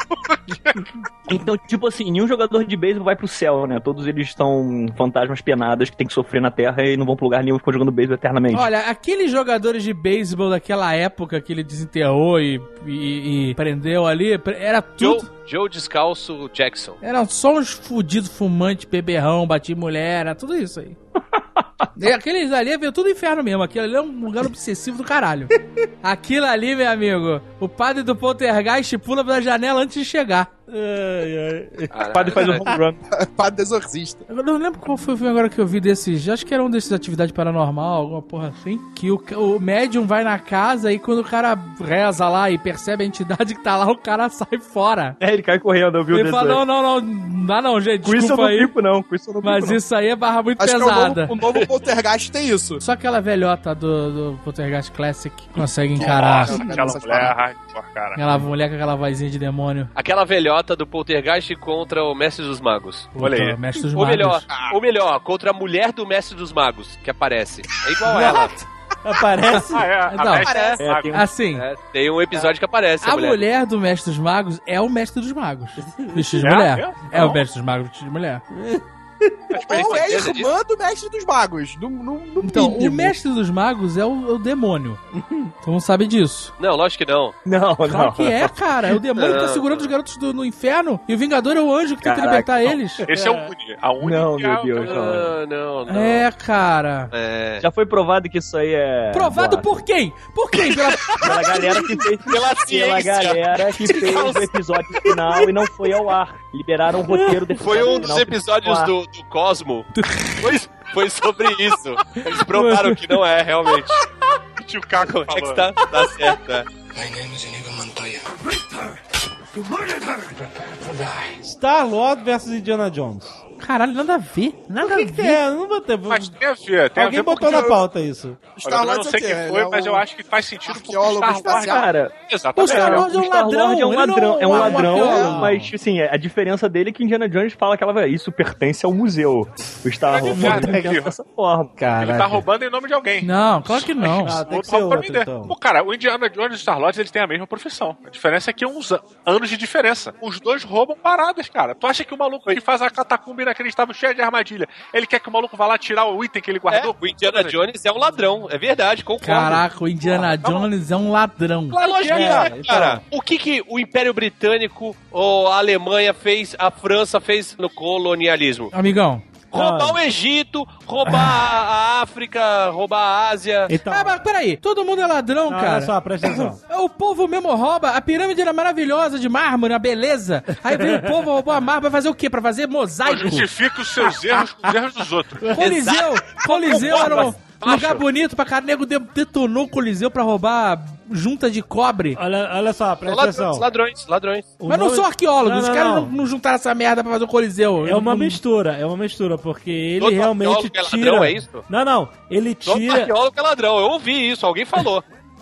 Então, tipo assim, nenhum jogador de beisebol vai pro céu, né? Todos eles estão fantasmas penadas que tem que sofrer na Terra e não vão pro lugar nenhum e ficam jogando beisebol eternamente. Olha, aqueles jogadores de beisebol daquela época que ele desenterrou e prendeu ali, era tudo... Joe Descalço Jackson. Eram só uns fudidos fumantes, beberrão, batia mulher, era tudo isso aí. E aqueles ali veio tudo inferno mesmo. Aquilo ali é um lugar obsessivo do caralho. Aquilo ali, meu amigo, o padre do Poltergeist pula pela janela antes de chegar. O padre faz um home run. Padre exorcista. Eu não lembro qual foi o filme agora que eu vi desses. Acho que era um desses Atividade Paranormal, alguma porra assim. Que o médium vai na casa e quando o cara reza lá e percebe a entidade que tá lá, o cara sai fora. É, ele cai correndo, eu vi o Ele fala, não dá não, gente, com isso eu não fico, não. Com isso eu não fico, mas não. isso aí é barra muito Acho pesada. que o novo Poltergeist tem isso. Só aquela velhota do Poltergeist Classic consegue encarar. Nossa, aquela mulher hardcore, cara. Aquela mulher com aquela vozinha de demônio. Aquela velhota do Poltergeist contra o Mestre dos Magos. Olha aí. Mestre dos Ou Magos. melhor, contra a mulher do Mestre dos Magos, que aparece. É igual ela. Aparece? Não, assim. Tem um episódio que aparece. A mulher do Mestre dos Magos é o Mestre dos Magos. Vestido de mulher. É o Mestre dos Magos vestido de mulher. Ou é irmã do Mestre dos Magos. Então, o Mestre dos Magos é o demônio. Tu não sabe disso. Não, lógico que não. Claro que é, cara. É o demônio que tá segurando os garotos no inferno e o Vingador é o anjo que tenta libertar eles. Esse é o Uni. A Uni Não, meu Deus, não. É, cara. Já foi provado que isso aí é... Provado por quem? Por quem? Pela galera que fez... Pela galera que fez o episódio final e não foi ao ar. Liberaram o roteiro desse Foi um dos episódios do Cosmo. Foi sobre isso. Eles provaram que não é, realmente. O tio Caco é que tá certo, é. My name is Inigo Montoya. Star-Lord versus Indiana Jones. Caralho, nada a ver. Nada a ver. Não vou ter... Mas tem a ver. Alguém botou na pauta isso. Eu não sei quem foi, mas eu acho que faz sentido pro Star-Lord. Cara, o Star-Lord é um ladrão. É um ladrão, mas assim, a diferença dele é que Indiana Jones fala que isso pertence ao museu. O Star-Lord pensa dessa forma. Ele tá roubando em nome de alguém. Não, claro que não. Tem que ser outro, então. Pô, cara, o Indiana Jones e o Star-Lord, eles têm a mesma profissão. A diferença é que é uns anos de diferença. Os dois roubam paradas, cara. Tu acha que o maluco que faz a catacumba inacreditável cheia de armadilha, ele quer que o maluco vá lá tirar o item que ele guardou? O Indiana Jones é um ladrão, é verdade, concordo. Caraca, o Indiana Jones é um ladrão. Claro que é, cara. O que o Império Britânico ou a Alemanha fez, a França fez no colonialismo? Amigão. Roubar o Egito, roubar a África, roubar a Ásia. Então... mas peraí, todo mundo é ladrão, cara. Olha só, presta atenção. O povo mesmo rouba, a pirâmide era maravilhosa de mármore, a beleza. Aí veio o povo, roubou a mármore, pra fazer o quê? Pra fazer mosaico. Justifica os seus erros com os erros dos outros. Coliseu era um lugar bonito pra caralho. Nego detonou o Coliseu pra roubar junta de cobre. Olha só, presta atenção. Ladrões. Mas não são arqueólogos, os caras não juntaram essa merda pra fazer o Coliseu. É uma mistura, porque ele realmente tira... Ladrão, é isso? Não, ele tira... Todo arqueólogo é ladrão, eu ouvi isso, alguém falou.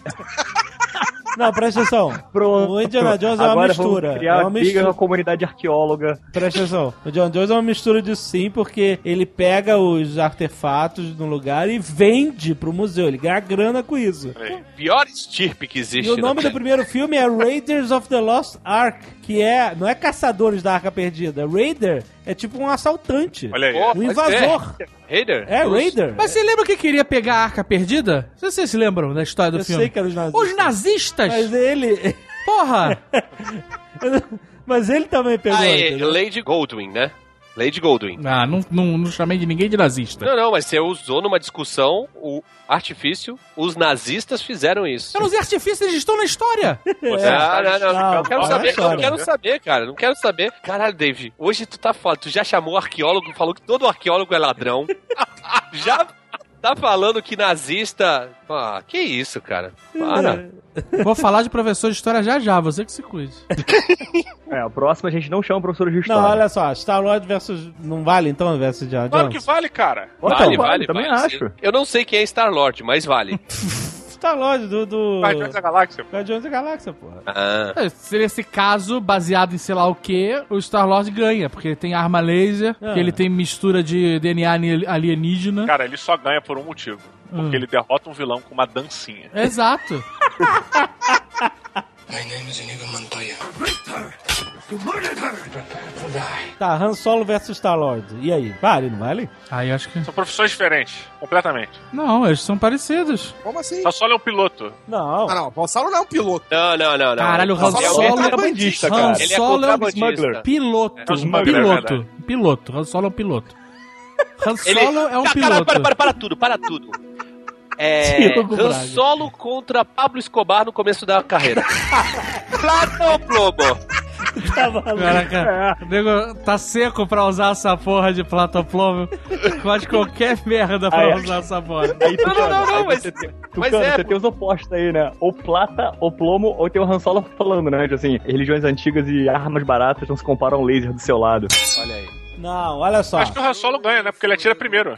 Não, presta atenção. Pronto. O Indiana Jones é uma mistura. Vamos criar briga com a comunidade arqueóloga. Presta atenção. O Indiana Jones é uma mistura disso sim, porque ele pega os artefatos no lugar e vende pro museu. Ele ganha grana com isso. Pior estirpe que existe. E o nome do primeiro filme é Raiders of the Lost Ark, que não é Caçadores da Arca Perdida. Raider é tipo um assaltante. Olha aí. Um invasor. Raider? É, Raider. Mas você lembra que queria pegar a Arca Perdida? Não sei se vocês se lembram da história do filme. Eu sei que eram os nazistas. Os nazistas? Mas ele... Porra! Mas ele também pegou. Lady Goldwyn, né? Lady Goldwyn. Ah, não chamei de ninguém de nazista. Não, mas você usou numa discussão o artifício, os nazistas fizeram isso. Eu não usei artifício, eles estão na história. Não, eu quero saber, cara, não quero saber. Caralho, Dave, hoje tu tá falando, tu já chamou arqueólogo, falou que todo arqueólogo é ladrão. Já tá falando que nazista... Ah, que isso, cara. Para. Vou falar de professor de história já, você que se cuide. A próxima a gente não chama professor de história. Não, olha só, Star-Lord versus... Não vale, então, versus John? Claro que vale, cara. Vale, também acho. Eu não sei quem é Star-Lord, mas vale. Star-Lord do... Guardiões da Galáxia. Guardiões da Galáxia, porra. Se nesse caso, baseado em sei lá o que, o Star-Lord ganha, porque ele tem arma laser, porque ele tem mistura de DNA alienígena. Cara, ele só ganha por um motivo. Porque ele derrota um vilão com uma dancinha. Exato. My name is Inigo Montoya. Tá, Han Solo versus Star-Lord. E aí? Vale, não vale? Aí acho que... São profissões diferentes, completamente. Não, eles são parecidos. Como assim? Han Solo é um piloto. Não. Ah, não. O Han Solo não é um piloto. Não. Caralho, o Han Solo é contrabandista, cara. Han Solo é um smuggler. piloto. É um smuggler, Piloto. Han Solo é um piloto. Han Solo é um piloto. Cara, para tudo. Han Solo contra Pablo Escobar no começo da carreira. Plata ou plomo? Caraca, o nego tá seco pra usar essa porra de platoplomo. Faz qualquer merda pra usar essa porra. Aí, Não, mas... Você tem os opostos aí, né? Ou plata, ou plomo, ou tem o Han Solo falando, né? Tipo assim, religiões antigas e armas baratas não se comparam ao laser do seu lado. Olha aí. Não, olha só. Acho que o Han Solo ganha, né? Porque ele atira primeiro.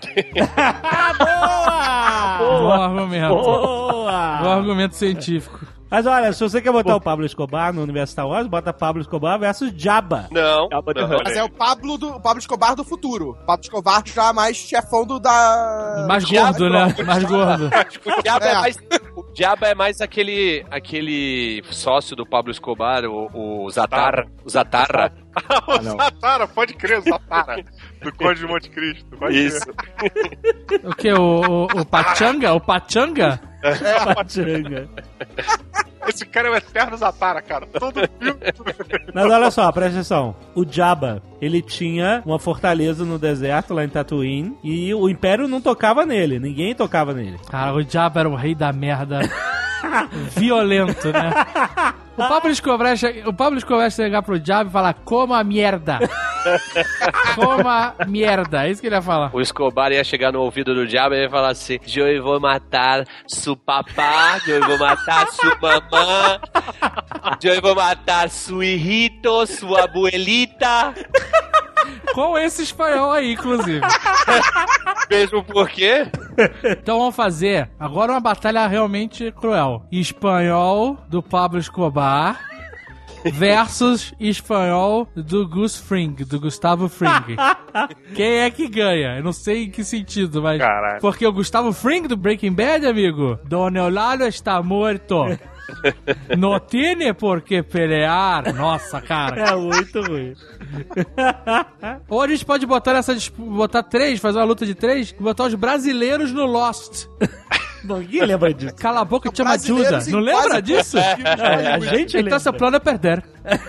Bom argumento. Bom argumento científico. Mas olha, se você quer botar o Pablo Escobar no universo Star Wars, bota Pablo Escobar versus Jabba. Não. Mas é o Pablo Escobar do futuro. Pablo Escobar já mais chefão da... Mais gordo, né? Mais gordo. O Jabba é mais aquele sócio do Pablo Escobar, o Zatarra. O Zatarra. O Zatarra, pode crer, o Zatarra. Do Conde de Monte Cristo. Isso. O que? O Pachanga? O Pachanga? É, Pachanga. Esse cara é o eterno Zatarra, cara. Todo filme. Mas olha só, presta atenção. O Jabba, ele tinha uma fortaleza no deserto, lá em Tatooine, e o Império não tocava nele. Ninguém tocava nele. Cara, o Jabba era o rei da merda. Violento, né? O Pablo Escobar chegar pro Jabba e falar: coma merda. Coma merda. É isso que ele ia falar. O Escobar ia chegar no ouvido do Jabba e ia falar assim: eu vou matar su papá, eu vou matar su mamã, eu vou matar su hijito, sua abuelita. Com esse espanhol aí, inclusive. Mesmo porque... Então vamos fazer agora uma batalha realmente cruel. Espanhol do Pablo Escobar versus espanhol do Gus Fring, do Gustavo Fring. Quem é que ganha? Eu não sei em que sentido, mas... Caralho. Porque o Gustavo Fring do Breaking Bad, amigo, Don Eulálio está morto. Não tem por que pelear. Nossa, cara. É muito ruim. Ou a gente pode botar 3, fazer uma luta de 3 e botar os brasileiros no Lost. Ninguém lembra disso. Cala a boca, te chama ajuda. Não lembra disso? A gente então lembra. seu plano é perder.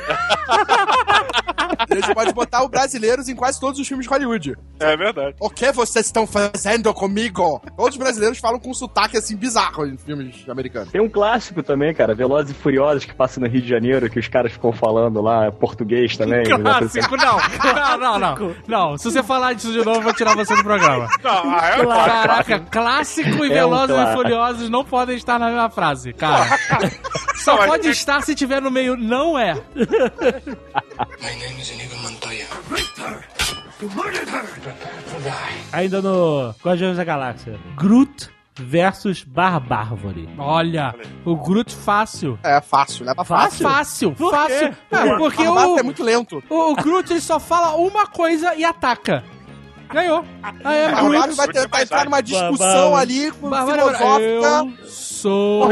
A gente pode botar os brasileiros em quase todos os filmes de Hollywood. É verdade. O que vocês estão fazendo comigo? Todos os brasileiros falam com um sotaque assim bizarro em filmes americanos. Tem um clássico também, cara, Velozes e Furiosos, que passa no Rio de Janeiro, que os caras ficam falando lá português também. Clássico, não. Se você falar disso de novo, eu vou tirar você do programa. Não, Caraca, clássico e Velozes e Furiosos não podem estar na mesma frase, cara. Só pode estar se tiver no meio, não é. My name is Inigo Montoya. Ainda no Guardiões da Galáxia. Groot versus Barbárvore. Olha, o Groot fácil. É, fácil, leva fácil. Fácil. Por quê? Porque o Barbárvore é muito lento. O Groot ele só fala uma coisa e ataca. Ganhou. O Barbárvore vai tentar entrar numa discussão ali com filosófica. Eu sou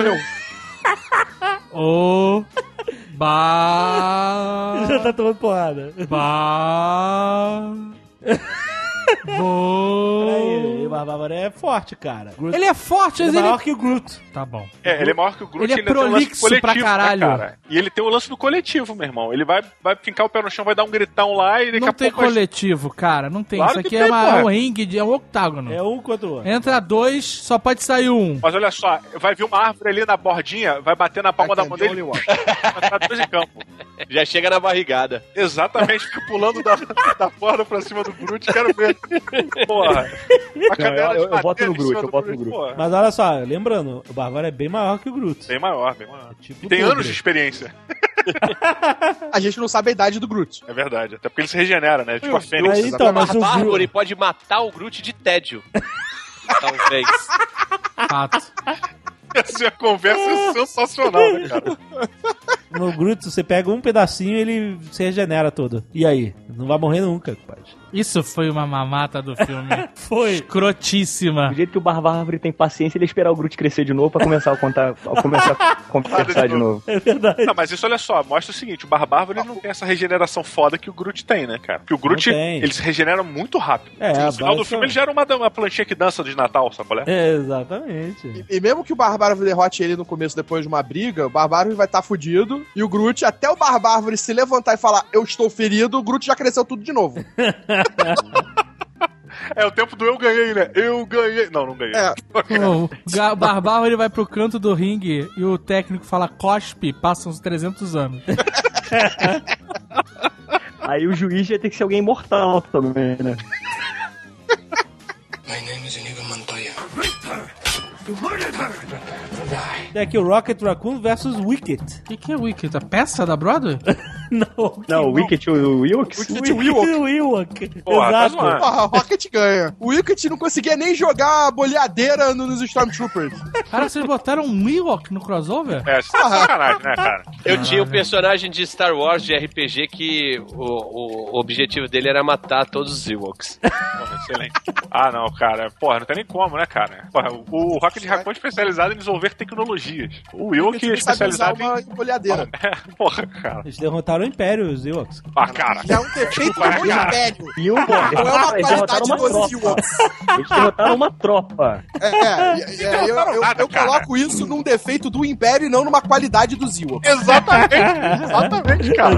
o Já tá tomando porrada. Aí, o Barbárvore é forte, cara. Ele é forte, ele é maior que o Groot. Tá bom. Ele é maior que o Groot. Ele é prolixo pra caralho. Né, cara? E ele tem o lance do coletivo, meu irmão. Ele vai fincar o pé no chão, vai dar um gritão lá e daqui não a pouco... Não tem coletivo, cara. Não tem. Claro isso aqui tem, é um ringue, é um octágono. É um contra o outro. Entra 2, só pode sair um. Mas olha só, vai vir uma árvore ali na bordinha, vai bater na palma da mão dele. Vai ficar 2 em campo. Já chega na barrigada. Exatamente, fica pulando da porta pra cima do Groot, quero ver. Porra. Eu boto no Groot. Mas olha só, lembrando, o Barbárvore é bem maior que o Groot. Bem maior. Tipo tem anos de experiência. A gente não sabe a idade do Groot. É verdade, até porque ele se regenera, né? Tipo a Fênix. Então, mas o Barbárvore pode matar o Groot de tédio. Talvez. Fato. Essa conversa é sensacional, né, cara? No Groot, você pega um pedacinho e ele se regenera todo. E aí? Não vai morrer nunca, compadre. Isso foi uma mamata do filme. Foi. Escrotíssima. Do jeito que o Barbárvore tem paciência, ele esperar o Groot crescer de novo pra começar a conversar de novo. É verdade. Não, mas isso, olha só, mostra o seguinte, o Barbárvore ele não tem essa regeneração foda que o Groot tem, né, cara? Porque o Groot, ele se regenera muito rápido. No final do filme ele já era uma planchinha que dança de Natal, sabe qual é? Exatamente. E mesmo que o Barbárvore derrote ele no começo, depois de uma briga, o Barbárvore vai estar fudido, e o Groot, até o Barbárvore se levantar e falar, eu estou ferido, o Groot já cresceu tudo de novo. É o tempo do eu ganhei, né? Eu ganhei. Não ganhei. O Barbárvore vai pro canto do ringue e o técnico fala cospe, passam uns 300 anos. Aí o juiz vai ter que ser alguém imortal também, né? My name is Inigo Montoya. Tem aqui o Rocket Raccoon versus Wicket. O que é Wicket? A peça da Broadway? Não, o Wicket o Wilkes? O Wilk. Exato. Porra, o Rocket ganha. O Wicket não conseguia nem jogar a boleadeira nos Stormtroopers. Cara, vocês botaram um Ewok no crossover? É, isso é sacanagem, né, cara? Eu tinha um personagem de Star Wars, de RPG, que o objetivo dele era matar todos os Ewoks. Porra, excelente. Ah, não, cara. Porra, não tem nem como, né, cara? Porra, o Rocket Raccoon é especializado em desenvolver tecnologias. O Ewok é especializado em boleadeira. Porra, cara. Eles derrotaram o Império, os Ewoks. Ah, cara. É um defeito do Império. E não é uma qualidade dos Ewoks. Eles derrotaram uma tropa. Eu coloco isso num defeito do Império e não numa qualidade dos Ewoks. Exatamente, cara.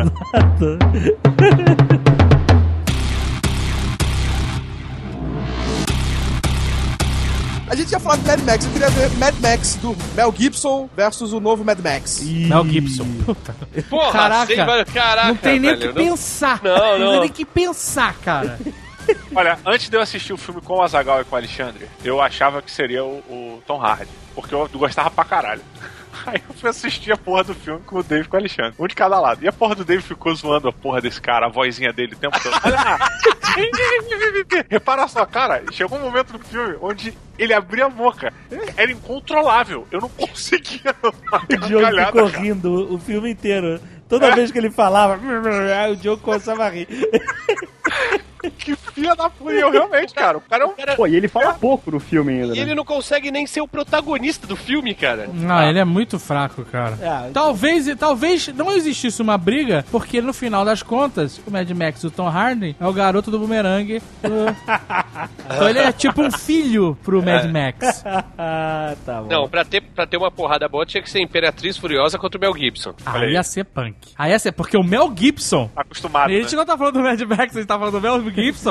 A gente ia falar do Mad Max, eu queria ver Mad Max do Mel Gibson versus o novo Mad Max. Mel Gibson. Puta. Porra, caraca, não tem nem o que pensar. Não tem nem o que pensar, cara. Olha, antes de eu assistir o filme com o Azaghal e com o Alexandre, eu achava que seria o Tom Hardy, porque eu gostava pra caralho. Aí eu fui assistir a porra do filme com o Dave e com o Alexandre. Um de cada lado. E a porra do Dave ficou zoando a porra desse cara, a vozinha dele o tempo todo. Olha lá! Repara só, cara, chegou um momento do filme onde ele abria a boca. Era incontrolável. Eu não conseguia. O Diogo ficou rindo o filme inteiro. Toda vez que ele falava, o Diogo começava a rir. Que filha da puta, eu realmente, cara. O cara é um... Pô, e ele fala pouco no filme ainda, E ele não consegue nem ser o protagonista do filme, cara. Não, ele é muito fraco, cara. Talvez não existisse uma briga, porque no final das contas, o Mad Max, o Tom Hardy, é o garoto do bumerangue. Então ele é tipo um filho pro Mad Max. Tá bom. Não, pra ter uma porrada boa, tinha que ser Imperatriz Furiosa contra o Mel Gibson. Aí ia ser punk. Aí ia ser, porque o Mel Gibson... Acostumado, A gente não tá falando do Mad Max, a gente tá falando do Mel Gibson.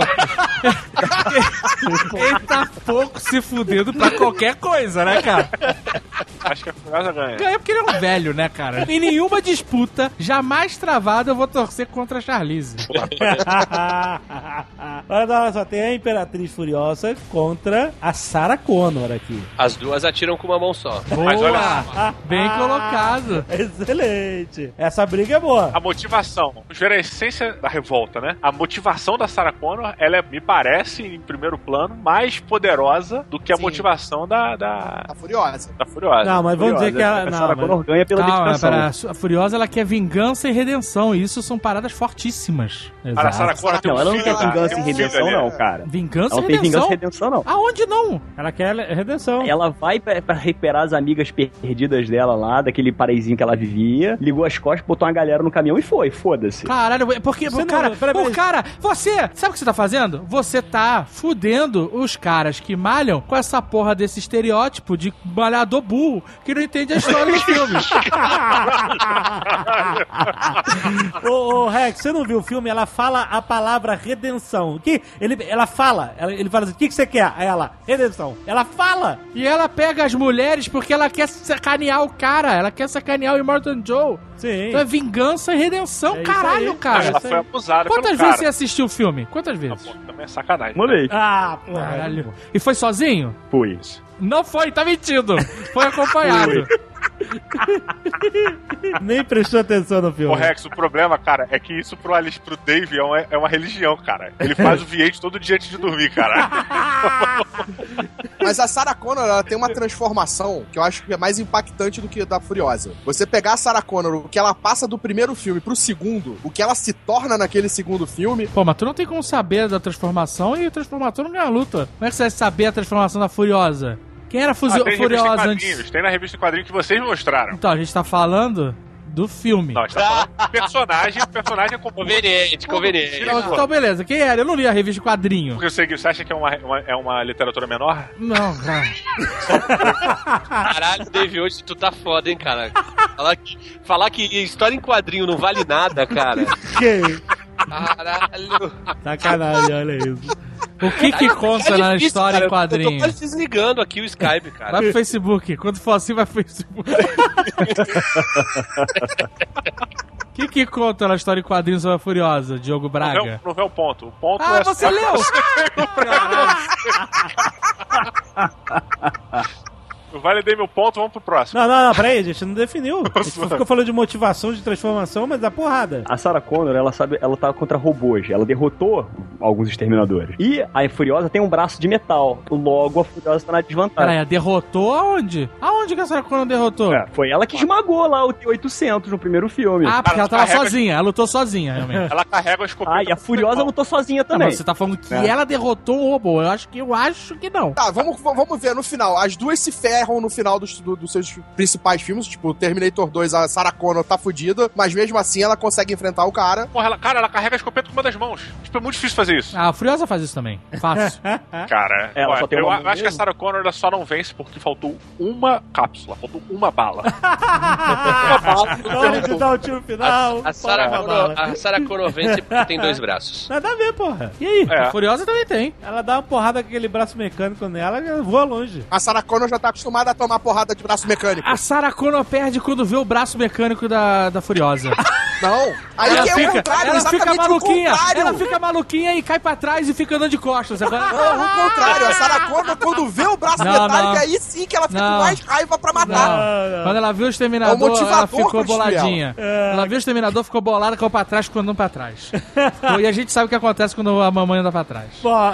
Ele tá pouco se fudendo pra qualquer coisa, né, cara? Acho que a Furiosa ganha. Ganha porque ele é um velho, né, cara? Em nenhuma disputa, jamais travada, eu vou torcer contra a Charlize. Olha só, tem a Imperatriz Furiosa contra a Sarah Connor aqui. As duas atiram com uma mão só. Boa! Mas olha só. Bem colocado. Excelente. Essa briga é boa. A motivação. Vamos ver a essência da revolta, né? A motivação da Sarah Connor, ela me parece, em primeiro plano, mais poderosa do que a motivação da Furiosa. Da Furiosa. Não, mas vamos dizer que ela... A Sarah Connor ganha pela dedicação. A Furiosa, ela quer vingança e redenção, e isso são paradas fortíssimas. A Sarah Connor tem ela não quer vingança e redenção, não, cara. Vingança ela e tem quer vingança e redenção, não. Aonde não? Ela quer redenção. Ela vai pra recuperar as amigas perdidas dela lá, daquele paraízinho que ela vivia, ligou as costas, botou uma galera no caminhão e foi, foda-se. Caralho, porque o cara, você, sabe o que você tá fazendo? Você tá fudendo os caras que malham com essa porra desse estereótipo de malhador burro que não entende a história dos filmes. Ô, Rex, você não viu o filme? Ela fala a palavra redenção. Ela fala assim, o que você quer? Aí ela, redenção. Ela fala. E ela pega as mulheres porque ela quer sacanear o cara. Ela quer sacanear o Immortal Joe. Sim. Então é vingança e redenção, caralho, cara. Ela foi abusada. Quantas vezes você assistiu o filme? Quantas vezes? Também é sacanagem. Uma vez. Ah, caralho. E foi sozinho? Fui. Não foi, tá mentindo. Foi acompanhado. Nem prestou atenção no filme. Ô, Rex, o problema, cara, é que isso pro Dave é uma religião, cara. Ele faz o V8 todo dia antes de dormir, cara. Mas a Sarah Connor, ela tem uma transformação que eu acho que é mais impactante do que a da Furiosa. Você pegar a Sarah Connor, o que ela passa do primeiro filme pro segundo, o que ela se torna naquele segundo filme... Pô, mas tu não tem como saber da transformação e o transformador não ganha a luta. Como é que você vai saber a transformação da Furiosa? Quem era Furiosa antes? Tem na revista em quadrinhos que vocês mostraram. Então, a gente tá falando do filme. Não, a gente tá falando do personagem. O personagem é conveniente. Então, beleza. Quem era? Eu não li a revista em quadrinho. Porque você acha que é uma literatura menor? Não, cara. Caralho, Dave, hoje tu tá foda, hein, cara? Falar que história em quadrinho não vale nada, cara. Caralho. Sacanagem, olha isso. O que consta na história em quadrinho? Eu tô quase desligando aqui o Skype, cara. Vai pro Facebook. Quando for assim, vai pro Facebook. O que conta na história em quadrinhos sobre a Furiosa, Diogo Braga? Não vê o ponto. O ponto é... você leu! Eu validei meu ponto, vamos pro próximo. Não, peraí, a gente não definiu. A gente ficou falando de motivação, de transformação, mas da porrada. A Sarah Connor, ela tá contra robôs. Ela derrotou alguns exterminadores. E a Furiosa tem um braço de metal. Logo, a Furiosa tá na desvantagem. Peraí, derrotou aonde? Aonde que a Sarah Connor derrotou? Foi ela que esmagou lá o T-800 no primeiro filme. Ah, porque ela tava sozinha. Ela lutou sozinha, realmente. Ela carrega a escopeta. E a Furiosa lutou sozinha também. Não, você tá falando que ela derrotou o robô. Eu acho que não. Tá, vamos ver no final. As duas se ferram no final dos seus principais filmes, tipo Terminator 2, a Sarah Connor tá fudida, mas mesmo assim ela consegue enfrentar o cara. Porra, ela carrega a escopeta com uma das mãos. Tipo, é muito difícil fazer isso. Ah, a Furiosa faz isso também. É fácil. Cara, eu acho que a Sarah Connor ela só não vence porque faltou uma cápsula, faltou uma bala. Uma bala. Onde dá o tiro final? A Sarah Connor vence porque tem 2 braços. Nada a ver, porra. E aí? A Furiosa também tem. Ela dá uma porrada com aquele braço mecânico nela e voa longe. A Sarah Connor já tá acostumada a tomar porrada de braço mecânico. A Sarah Connor perde quando vê o braço mecânico da Furiosa. Não. Aí ela fica, o contrário, ela fica maluquinha. Contrário. Ela fica maluquinha e cai pra trás e fica andando de costas. Agora... Não, o contrário. A Sarah Connor, quando vê o braço metálico, aí sim que ela fica com mais raiva pra matar. Não. Quando ela viu o Exterminador, ela ficou boladinha. Ela viu o Exterminador, ficou bolada, caiu pra trás, ficou andando pra trás. E a gente sabe o que acontece quando a mamãe anda pra trás. Bom,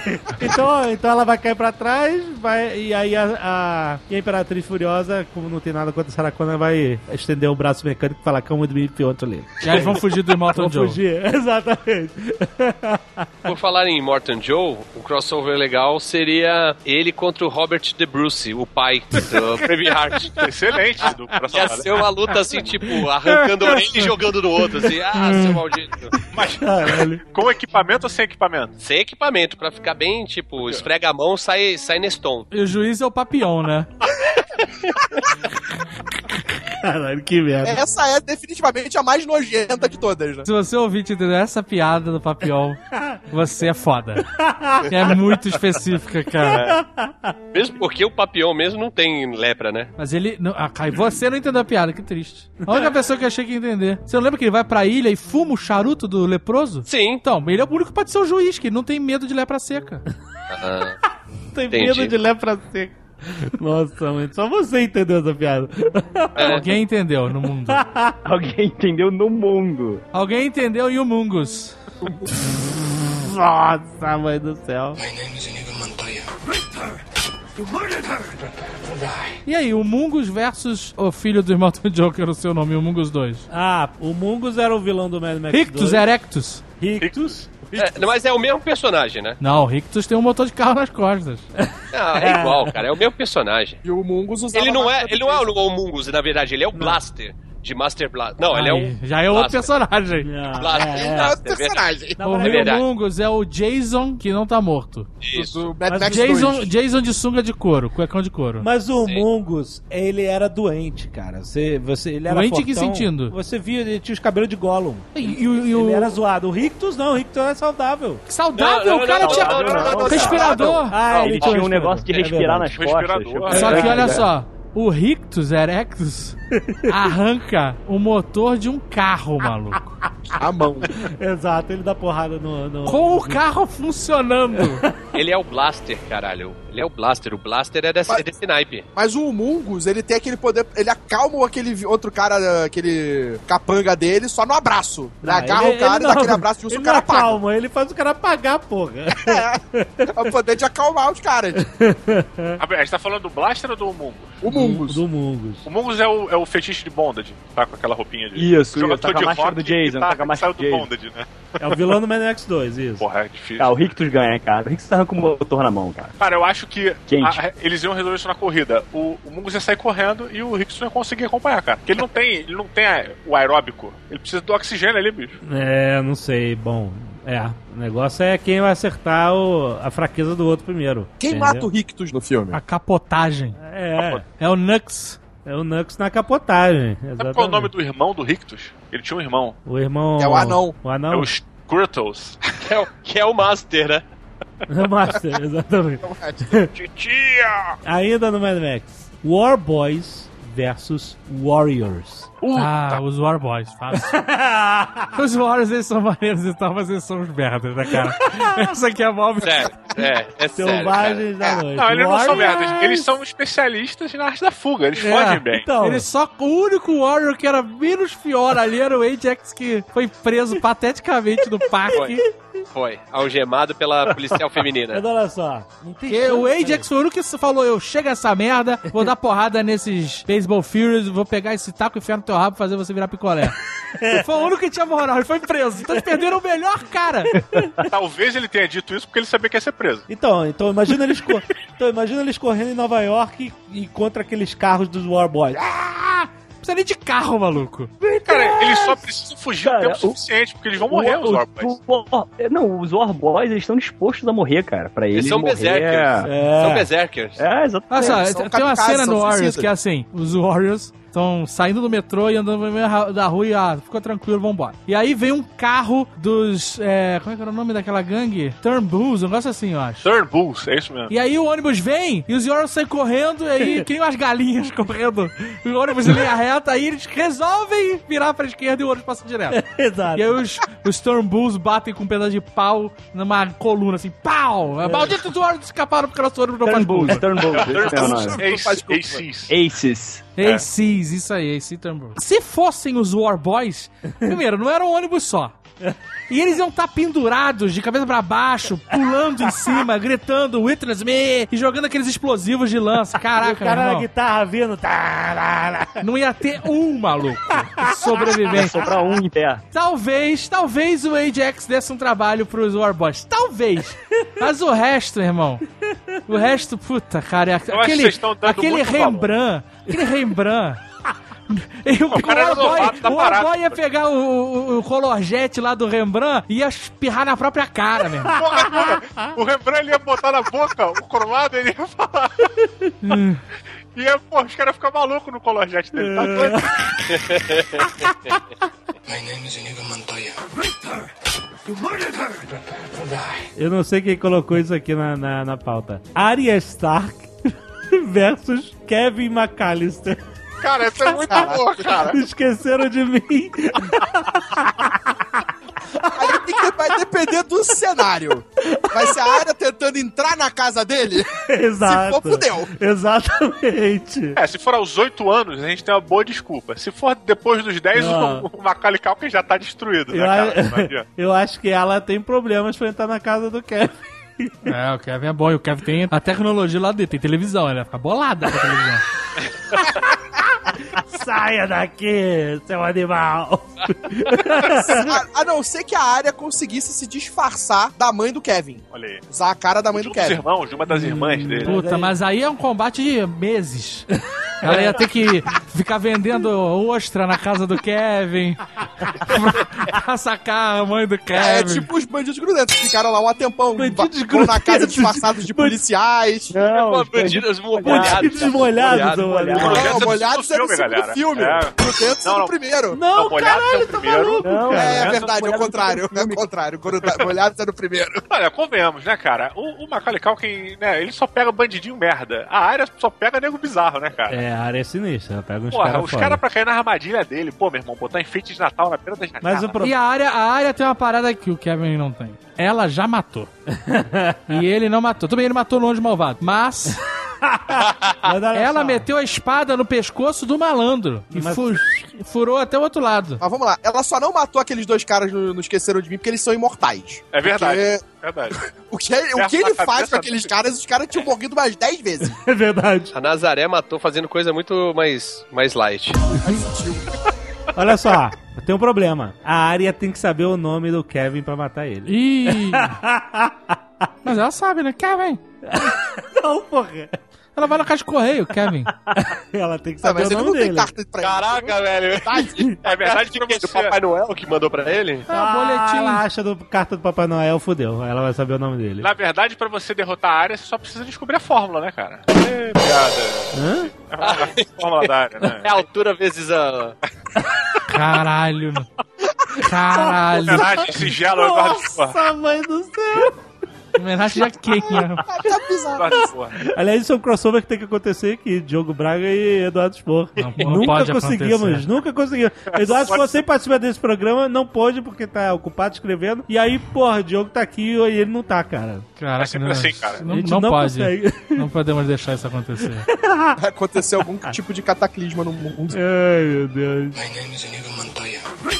então ela vai cair pra trás, e aí a Imperatriz Furiosa, como não tem nada contra a Sarah Connor, vai estender o braço mecânico e falar, come with me, pionto ali. E aí vão fugir do Immortal Joe. Exatamente. Por falar em Immortal Joe, o crossover legal seria ele contra o Robert De Bruce, o pai do Braveheart. Excelente. Ia ser uma luta assim, tipo, arrancando a orelha e jogando no outro, assim, seu maldito. Mas com equipamento ou sem equipamento? Sem equipamento, pra ficar bem, tipo, esfrega a mão, sai Neston. E o juiz é o Papillon, né? Caralho, que merda. Essa é definitivamente a mais nojenta de todas, né? Se você ouvinte entendeu essa piada do Papillon, você é foda. É muito específica, cara. Mesmo porque o Papillon mesmo não tem lepra, né? Mas ele... Kai, você não entendeu a piada, que triste. A única pessoa que eu achei que ia entender. Você não lembra que ele vai pra ilha e fuma o charuto do leproso? Sim. Então, ele é o único que pode ser o juiz, que não tem medo de lepra seca. Tem medo de lepra seca. Nossa, mãe, só você entendeu essa piada. Alguém entendeu no mundo. Alguém entendeu no mundo. Alguém entendeu em Humungus. Nossa, mãe do céu. My name is Inigo Montoya. E aí, o Mungus versus o filho do Immortal Joe, que era o seu nome, o Mungus 2. O Mungus era o vilão do Mad Max 2. Rictus Erectus. Rictus. Mas é o mesmo personagem, né? Não, o Rictus tem um motor de carro nas costas. Não, é igual, cara. É o mesmo personagem. E o Mungus usava... Ele não é o Mungus, na verdade. Ele é o Blaster. De Master Blaster. Não, ele é um... Já é outro personagem. Blaster. É outro personagem. O Rio Mungus é o Jason que não tá morto. Isso. Jason de sunga de couro, cuecão de couro. Mas o Mungus, ele era doente, cara. Ele era doente fortão. em que sentido? Você via, ele tinha os cabelos de Gollum. Ele era zoado. O Rictus não, o Rictus era saudável. Saudável? O cara tinha respirador. Ele tinha um negócio de respirar nas costas. Só que olha só. O Rictus Erectus arranca o motor de um carro, maluco. A mão. Exato, ele dá porrada no... Com o carro funcionando. Ele é o Blaster, caralho. Ele é o Blaster. O Blaster é desse naipe. Mas o Mungus, ele tem aquele poder... Ele acalma aquele outro cara, aquele capanga dele, só no abraço. Ele agarra o cara e dá aquele abraço de o cara apaga. Calma, ele faz o cara apagar, porra. É o poder de acalmar os caras. A gente tá falando do Blaster ou do Mungus? O Mungus. Do Mungus. O Mungus é o fetiche de Bondage. Tá com aquela roupinha de... Isso, tá com a máscara do Jason. Saiu do Bondage, né? É o vilão do Mad Max 2, isso. Porra, é difícil. O Rictus ganha, cara. O Rictus tá com o motor na mão, cara. Cara, eu acho que eles iam resolver isso na corrida. O Mungus ia sair correndo e o Rictus não ia conseguir acompanhar, cara. Porque ele não tem o aeróbico. Ele precisa do oxigênio ali, bicho. Não sei. Bom, o negócio é quem vai acertar a fraqueza do outro primeiro. Quem mata o Rictus no filme? A capotagem. É o Nux. É o Nux na capotagem. Exatamente. Sabe qual é o nome do irmão do Rictus? Ele tinha um irmão. O irmão... É o anão. O anão? É o Skrulls. Que é o Master, né? É o Master, exatamente. Titia! Ainda no Mad Max. War Boys versus Warriors. Os War Boys, fácil. Os Warriors, eles são maneiros e tal, mas eles são uns merdas, né, cara? Essa aqui é a maior... É Selvagens da noite. Não, eles não são merdas. Eles são especialistas na arte da fuga. Eles fogem bem. Então, o único Warrior que era menos pior ali era o Ajax, que foi preso pateticamente no parque. Foi. Algemado pela policial feminina. Mas olha só. Não tem o Ajax foi o único que falou, chega essa merda, vou dar porrada nesses Baseball Furies, vou pegar esse taco e enfiar no teu rabo e fazer você virar picolé. Foi o único que tinha moral, ele foi preso. Então eles perderam o melhor cara. Talvez ele tenha dito isso porque ele sabia que ia ser preso. Então imagina eles correndo em Nova York e contra aqueles carros dos War Boys. Não precisa nem de carro, maluco. Cara, eles só precisam fugir o tempo suficiente, porque eles vão morrer, os War Boys. Não, os War Boys, eles estão dispostos a morrer, cara. Pra eles são morrer. Berserkers. São Berserkers. Exatamente. Olha só, tem uma cena no Warriors que é assim, os Warriors estão saindo do metrô e andando no meio da rua e ficou tranquilo, vambora. E aí vem um carro dos... como é que era o nome daquela gangue? Turnbulls, um negócio assim, eu acho. Turnbulls, é isso mesmo. E aí o ônibus vem e os Warriors saem correndo e aí criam umas galinhas correndo. O ônibus em linha reta, aí eles resolvem virar pra esquerda e o ônibus passa direto. Exato. E aí os Turnbulls batem com um pedaço de pau numa coluna, assim, pau! Malditos Warriors escaparam porque o nosso ônibus não faz curva. Aces. Aces, isso aí, Aces Turnbull. Se fossem os War Boys, primeiro, não era um ônibus só. E eles iam estar pendurados de cabeça pra baixo, pulando em cima, gritando Witness Me e jogando aqueles explosivos de lança. Caraca, o cara na guitarra vindo. Não ia ter um maluco sobrevivente. Sobrar um em pé. Talvez o Ajax desse um trabalho pros War Boys. Talvez. Mas o resto, irmão. O resto, puta, cara. Aquele Rembrandt. O War Boy ia pegar o Color Jet lá do Rembrandt e ia espirrar na própria cara, mesmo. O Rembrandt ele ia botar na boca o cromado e ele ia falar. E aí, os caras ficam malucos no Color Jet dele, tá doido? My name is Inigo Montoya. Eu não sei quem colocou isso aqui na pauta. Arya Stark versus Kevin McAllister. Cara, essa é muito boa, cara. Esqueceram de mim. Aí vai depender do cenário. Vai ser a Arya tentando entrar na casa dele? Exato. Se for, fudeu. Exatamente. Se for aos 8 anos, a gente tem uma boa desculpa. Se for depois dos 10, o Macaulay Culkin já tá destruído, né, cara? Eu acho que ela tem problemas pra entrar na casa do Kevin. O Kevin é bom. E o Kevin tem a tecnologia lá dentro. Tem televisão, ele vai ficar bolada com a televisão. Saia daqui, seu animal! A não ser que a Arya conseguisse se disfarçar da mãe do Kevin. Olha aí. Usar a cara da mãe do Kevin. Irmãos, de uma das irmãs dele. Puta, mas aí é um combate de meses. Ela ia ter que ficar vendendo ostra na casa do Kevin pra sacar a mãe do Kevin. É tipo os bandidos grudentos que ficaram lá um tempão. Bandidos grudentos. Na casa disfarçados de policiais. Não, bandidos molhados. Molhados é no segundo filme. Grudentos é no primeiro. Não, caralho, tá maluco, cara. É verdade, é o contrário. É o contrário. Molhados é no primeiro. Olha, convenhamos, né, cara? O Macaulay Culkin, né, ele só pega bandidinho merda. A Arya só pega nego bizarro, né, cara? A área é sinistra, ela pega uns Porra, caras os caras pra cair na armadilha dele. Pô, meu irmão, botar enfeite de Natal na beira da janela. Mas E a área tem uma parada que o Kevin não tem. Ela já matou. E ele não matou. Também ele matou no Longe Malvado. Mas... ela meteu a espada no pescoço do malandro. E furou até o outro lado. Mas vamos lá. Ela só não matou aqueles dois caras no Esqueceram de Mim porque eles são imortais. É verdade. Verdade. O que ele faz com aqueles caras, os caras tinham morrido mais 10 vezes. É verdade. A Nazaré matou fazendo coisa muito mais light. Olha só, tem um problema. A Arya tem que saber o nome do Kevin pra matar ele. Ih! Mas ela sabe, né? Kevin! Não, porra. Ela vai na caixa de correio, Kevin. Ela tem que saber o nome dele. Caraca, velho. É verdade que é do Papai Noel que mandou pra ele? Boletim. Ela acha do carta do Papai Noel, fudeu. Ela vai saber o nome dele. Na verdade, pra você derrotar a Arya, você só precisa descobrir a fórmula, né, cara? É piada. Hã? É a fórmula da Arya, né? É a altura vezes a... Caralho. Caralho. Homenagem singela ao Eduardo Porra. Nossa, mãe do céu. Homenagem a quem? Tá bizarro. Aliás, isso é um crossover que tem que acontecer aqui. Diogo Braga e Eduardo Spor. Nunca conseguimos. Eduardo Spor sempre participa desse programa, não pôde porque tá ocupado escrevendo. E aí, porra, o Diogo tá aqui e ele não tá, cara. Caraca, sempre assim, cara. Não pode. Consegue. Não podemos deixar isso acontecer. Vai acontecer algum tipo de cataclisma no mundo. Ai, meu Deus. My name is Inigo Montoya.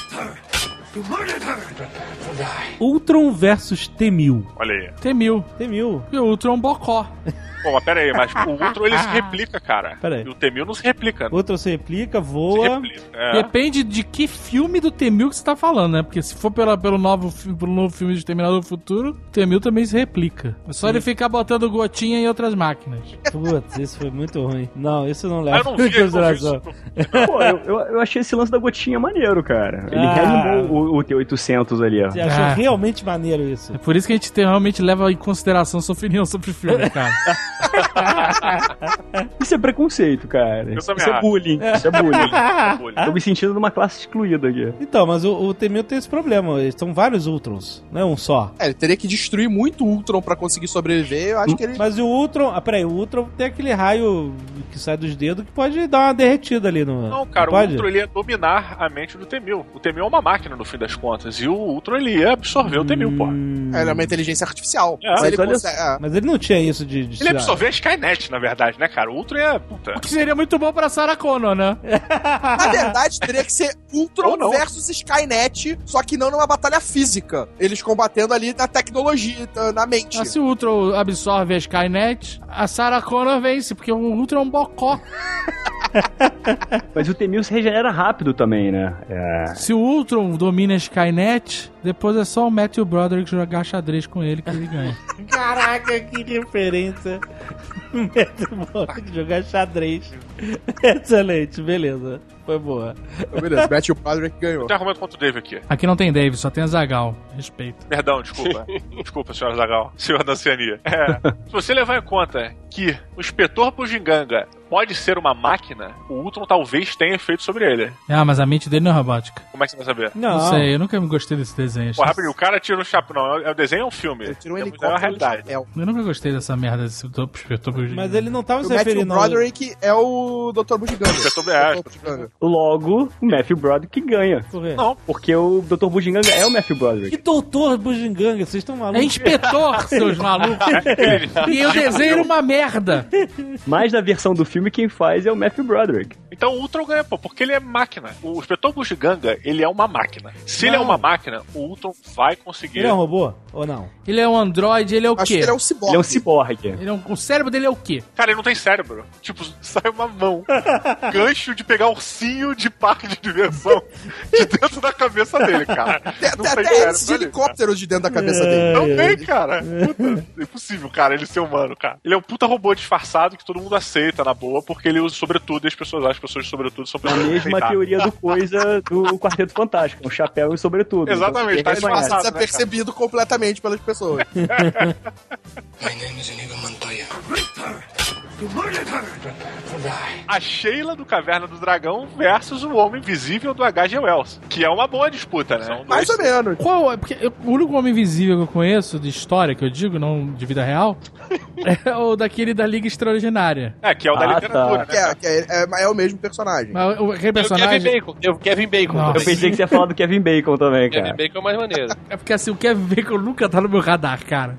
Ultron versus T-1000. Olha aí. T-1000. E o Ultron bocó. Pô, mas pera aí, mas o Ultron ele se replica, cara. Pera aí. E o T-1000 não se replica. O Ultron se replica, voa. Depende de que filme do T-1000 que você tá falando, né? Porque se for pelo novo filme de Terminador do Futuro, o T-1000 também se replica. É só ele ficar botando gotinha em outras máquinas. Putz, isso foi muito ruim. Não, isso não leva em consideração. Pô, eu achei esse lance da gotinha maneiro, cara. Ele reanimou o T-800 ali, ó. Você achou realmente maneiro isso? É por isso que a gente realmente leva em consideração sua opinião sobre o filme, cara. Isso é preconceito, cara. Isso é bullying. Isso é bullying. Tô me sentindo numa classe excluída aqui. Então, mas o T-1000 tem esse problema. São vários Ultrons, não é um só. Ele teria que destruir muito Ultron pra conseguir sobreviver. Eu acho que ele... Mas o Ultron... peraí, o Ultron tem aquele raio que sai dos dedos que pode dar uma derretida ali no... Não, cara, o Ultron ele ia dominar a mente do T-1000. O T-1000 é uma máquina, no fim das contas. E o Ultron ele ia absorver o T-1000, porra. Ele é uma inteligência artificial. Mas ele não tinha isso de ele ia absorver a Skynet, na verdade, né, cara? O Ultron é... Puta. O que seria muito bom pra Sarah Connor, né? Na verdade, teria que ser Ultron versus Skynet, só que não numa batalha física. Eles combatendo ali na tecnologia, na mente. Mas se o Ultron absorve a Skynet, a Sarah Connor vence, porque o Ultron é um bocó. Mas o T-1000 se regenera rápido também, né? Se o Ultron domina a Skynet, depois é só o Matthew Broderick jogar xadrez com ele que ele ganha. Caraca, que diferença. Matthew Broderick jogar xadrez. Excelente, beleza. Foi boa. Beleza, Matthew Broderick ganhou. Tem argumento contra o Dave aqui. Aqui não tem Dave, só tem a Zagal. Respeito. Perdão, desculpa. Desculpa, senhora Zagal. Senhor da Oceania. Se você levar em conta que o inspetor Bugiganga pode ser uma máquina, o Ultron talvez tenha efeito sobre ele. Mas a mente dele não é robótica. Como é que você vai saber? Não sei, eu nunca me gostei desse desenho. Pô, rapidinho, o cara tira um chapéu. Não, o desenho é um filme. Ele tira um helicóptero. É uma realidade. Eu nunca gostei dessa merda desse inspetor Bugiganga. Mas ele não tava se referindo... O Matthew Broderick é o Dr. Bugiganga. Logo, o Matthew Broderick ganha. Por quê? Não, porque o Dr. Bugiganga é o Matthew Broderick. Que Dr. Bugiganga? Vocês estão malucos? É inspetor, seus malucos. E o desenho era uma merda. Mas na versão do filme filme quem faz é o Matthew Broderick. Então o Ultron ganha, pô, porque ele é máquina. O Inspetor Bugiganga, ele é uma máquina. Se ele é uma máquina, o Ultron vai conseguir... Ele é um robô ou não? Ele é um androide, ele é o quê? Acho que ele é um ciborgue. Ele é um ciborgue. O cérebro dele é o quê? Cara, ele não tem cérebro. Tipo, sai uma mão. Gancho de pegar ursinho de parque de diversão de dentro da cabeça dele, cara. Tem até hélice de helicópteros de dentro da cabeça dele. Não tem, cara. Puta, é impossível, cara, ele ser humano, cara. Ele é um puta robô disfarçado que todo mundo aceita na boa, porque ele usa sobretudo e as pessoas acham que as pessoas de sobretudo são pessoas a mesma teoria do Coisa do Quarteto Fantástico, um chapéu e sobretudo. Exatamente, então, tá disfarçado, isso é percebido completamente pelas pessoas. My name is Inigo Montoya. A Sheila do Caverna do Dragão versus o Homem Invisível do H.G. Wells, que é uma boa disputa, né? Mais ou menos. Qual é? Porque o único Homem Invisível que eu conheço, de história que eu digo, não de vida real, é o daquele da Liga Extraordinária. Que é o da literatura, né? É o mesmo personagem. Mas aquele personagem... O Kevin Bacon. Nossa. Eu pensei que você ia falar do Kevin Bacon também, cara. Kevin Bacon é mais maneiro. É porque assim, o Kevin Bacon nunca tá no meu radar, cara.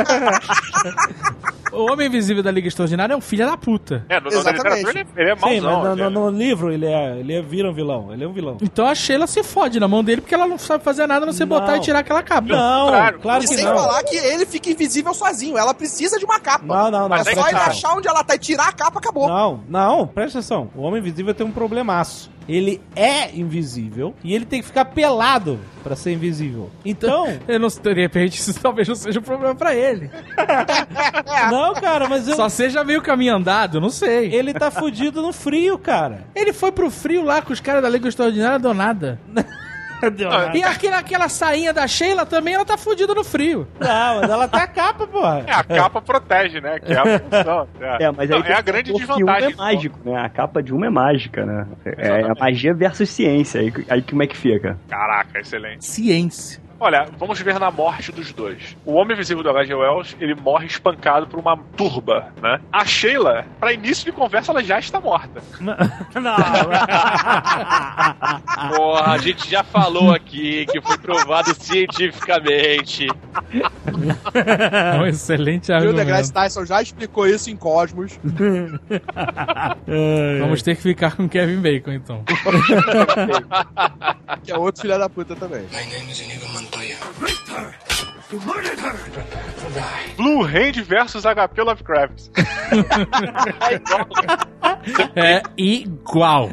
O Homem Invisível da Liga Extraordinária é um filho da puta. Na literatura ele é mauzão. Sim, mas no livro ele vira um vilão. Ele é um vilão. Então a Sheila se fode na mão dele porque ela não sabe fazer nada a não ser botar e tirar aquela capa. Não, claro que não. E sem falar que ele fica invisível sozinho. Ela precisa de uma capa. Não. Mas é só ele achar onde ela tá e tirar a capa, acabou. Não, presta atenção. O Homem Invisível tem um problemaço. Ele é invisível e ele tem que ficar pelado pra ser invisível. Então... Eu não sei, de repente, isso talvez não seja um problema pra ele. Não, cara, mas eu... Só seja meio caminho andado, eu não sei. Ele tá fudido no frio, cara. Ele foi pro frio lá com os caras da Liga Extraordinária, deu nada. E aquela sainha da Sheila também, ela tá fudida no frio. Não, mas ela tem a capa, porra. A capa protege, né? Que é a função. Mas aí é a grande desvantagem. É mágico, né? A capa de uma é mágica, né? É a magia versus ciência. Aí como é que fica? Caraca, excelente. Ciência. Olha, vamos ver na morte dos dois. O Homem Invisível do H.G. Wells, ele morre espancado por uma turba, né? A Sheila, pra início de conversa, ela já está morta. Não. Porra, a gente já falou aqui que foi provado cientificamente. É um excelente argumento. Neil deGrasse Tyson já explicou isso em Cosmos. Vamos ter que ficar com Kevin Bacon, então. Que é outro filho da puta também. My name is Inigo Montoya. Blue Hand versus HP Lovecraft. É igual.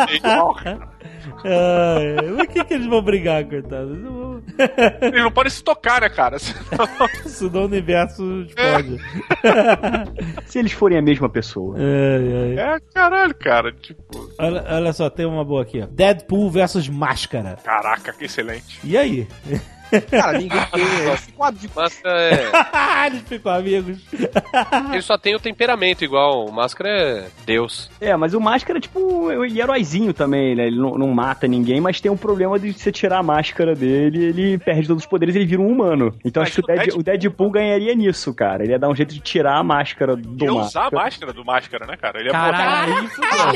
O que eles vão brigar, coitados? Eles não podem se tocar, né, cara? Senão o universo explode. Se eles forem a mesma pessoa. Caralho, cara. Tipo... Olha só, tem uma boa aqui, ó. Deadpool versus Máscara. Caraca, que excelente. E aí? Cara, ninguém ficou amigos. Máscara Eles ficam amigos. Ele só tem o temperamento igual. O Máscara é Deus. Mas o Máscara é tipo um heróizinho também, né? Ele não mata ninguém, mas tem um problema de você tirar a máscara dele, ele perde todos os poderes e ele vira um humano. Então acho que o Deadpool ganharia nisso, cara. Ele ia dar um jeito de tirar a máscara do Máscara. Usar a máscara do Máscara, né, cara? Ele ia Caralho,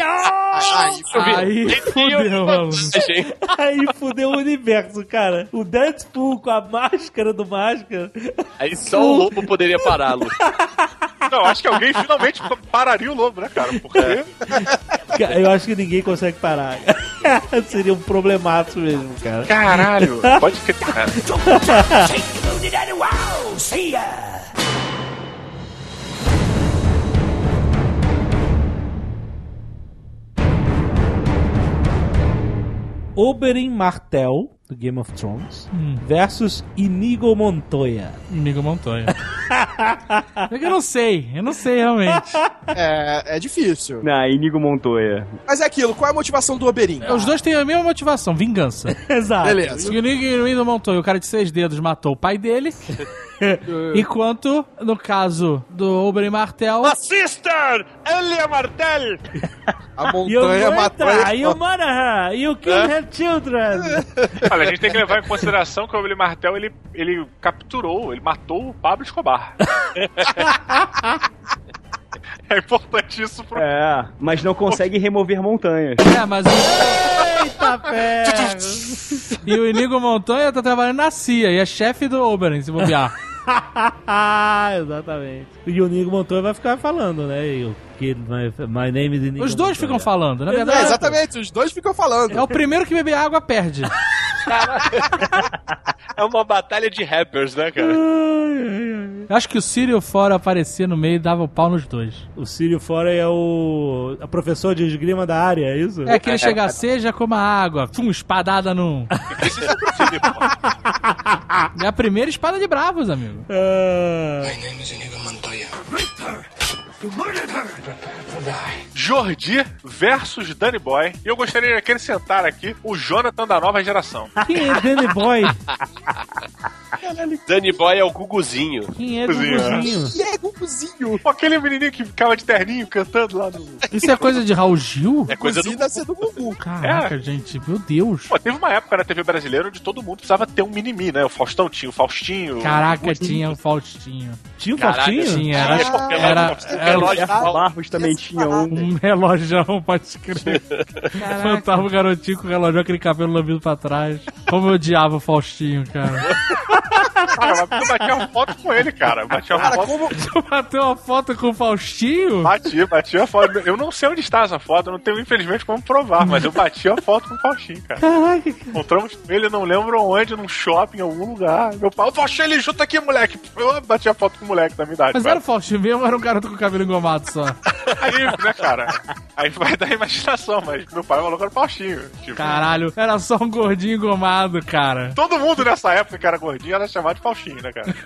aí fudeu, mano. Aí fudeu o universo, cara. O Deadpool com a máscara do Máscara. Aí só o lobo poderia pará-lo. Não, acho que alguém finalmente pararia o lobo, né, cara? Porque... Eu acho que ninguém consegue parar. Seria um problemaço mesmo, cara. Caralho, pode crer, cara. Oberyn Martell, do Game of Thrones, versus Inigo Montoya. Inigo Montoya. Eu não sei realmente. É difícil. Não, Inigo Montoya. Mas é aquilo, qual é a motivação do Oberyn? Os dois têm a mesma motivação, vingança. Exato. Beleza. O Inigo Montoya, o cara de 6 dedos, matou o pai dele. Enquanto, no caso do Oberyn Martell... A sister! Elia Martell! A montanha matou ele. You Manahan! You killed her children! Olha, a gente tem que levar em consideração que o Oberyn Martell, ele capturou, ele matou o Pablo Escobar. É importante isso pro... mas não consegue remover montanhas. Mas eita ferro! E o Inigo Montoya tá trabalhando na CIA e é chefe do Oberyn, se bobear. Exatamente. E o Inigo Montoya vai ficar falando, né? My name is Inigo Os dois Montoya. ficam falando, na verdade. Exatamente, os dois ficam falando. É o primeiro que beber água perde. É uma batalha de rappers, né, cara? Eu acho que o Círio Fora aparecia no meio e dava o pau nos dois. O Círio Fora é o professor de esgrima da área, é isso? É que ele chega a seja como a água. Espadada num... É a primeira espada de bravos, amigo. My name is Inigo Montoya. Jordi versus Danny Boy. E eu gostaria de acrescentar aqui o Jonathan da nova geração. Quem é Danny Boy? Danny Boy é o Guguzinho. Quem é Guguzinho? Quem é Guguzinho? Aquele menininho que ficava de terninho cantando lá no... Isso é coisa de Raul Gil? É coisa do... Deve ser do Gugu. Caraca, gente, meu Deus. Pô, teve uma época na TV brasileira onde todo mundo precisava ter um mini-mi, né? O Faustão tinha o Faustinho. Caraca, tinha o Faustinho. Tinha o Faustinho? Tinha, era relógio Barros também tinha um relógio, pode crer. Faltava o garotinho com o relógio, aquele cabelo lambido pra trás. Como eu odiava o Faustinho, cara. Cara, mas eu bati uma foto com ele, cara. Bati uma foto. Como... Tu bateu uma foto com o Faustinho? Bati a foto. Eu não sei onde está essa foto, eu não tenho, infelizmente, como provar, mas eu bati a foto com o Faustinho, cara. Caraca. Encontramos com ele, não lembro onde, num shopping, em algum lugar. Meu pai, o Faustinho, ele junta aqui, moleque. Eu bati a foto com o moleque da minha idade. Mas era o Faustinho mesmo ou era um garoto com cabelo engomado só? Aí, né, cara? Aí vai dar imaginação, mas meu pai falou que era o Faustinho. Tipo, caralho, era só um gordinho engomado, cara. Todo mundo nessa época que era gordinho era chamado de Faustinho, né, cara?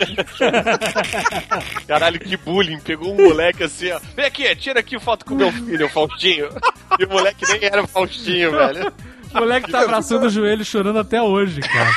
Caralho, que bullying. Pegou um moleque assim, ó. Vem aqui, tira aqui foto com meu filho, o Faustinho. E o moleque nem era o Faustinho, velho. O moleque tá abraçando o joelho chorando até hoje, cara.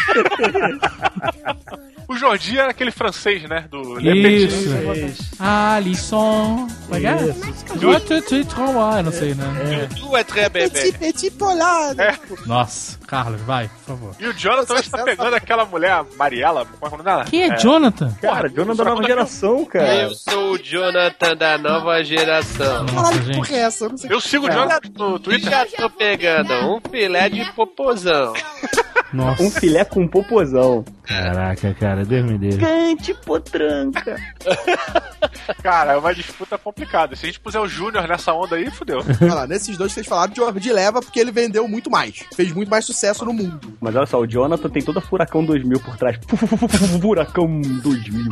O Jordi era aquele francês, né? Do Isso. Alisson. Como é que é? Não sei, né? Tu é très bebê. Petit polar. Nossa, Carlos, vai, por favor. E o Jonathan está pegando aquela mulher, Mariela. Como é o nome dela? Quem é Jonathan? Cara, Jonathan da nova geração, cara. Eu sou o Jonathan da nova geração. Nossa, gente. Eu sigo o Jonathan no Twitter. Já tô pegando um filé de popozão. Nossa. Um filé com popozão. Caraca, cara, Deus me livre. Gigante potranca. Cara, é uma disputa complicada. Se a gente puser o Júnior nessa onda aí, fudeu. Olha lá, nesses dois vocês falaram, Jordi leva porque ele vendeu muito mais. Fez muito mais sucesso no mundo. Mas olha só, o Jonathan tem toda Furacão 2000 por trás. Furacão 2000.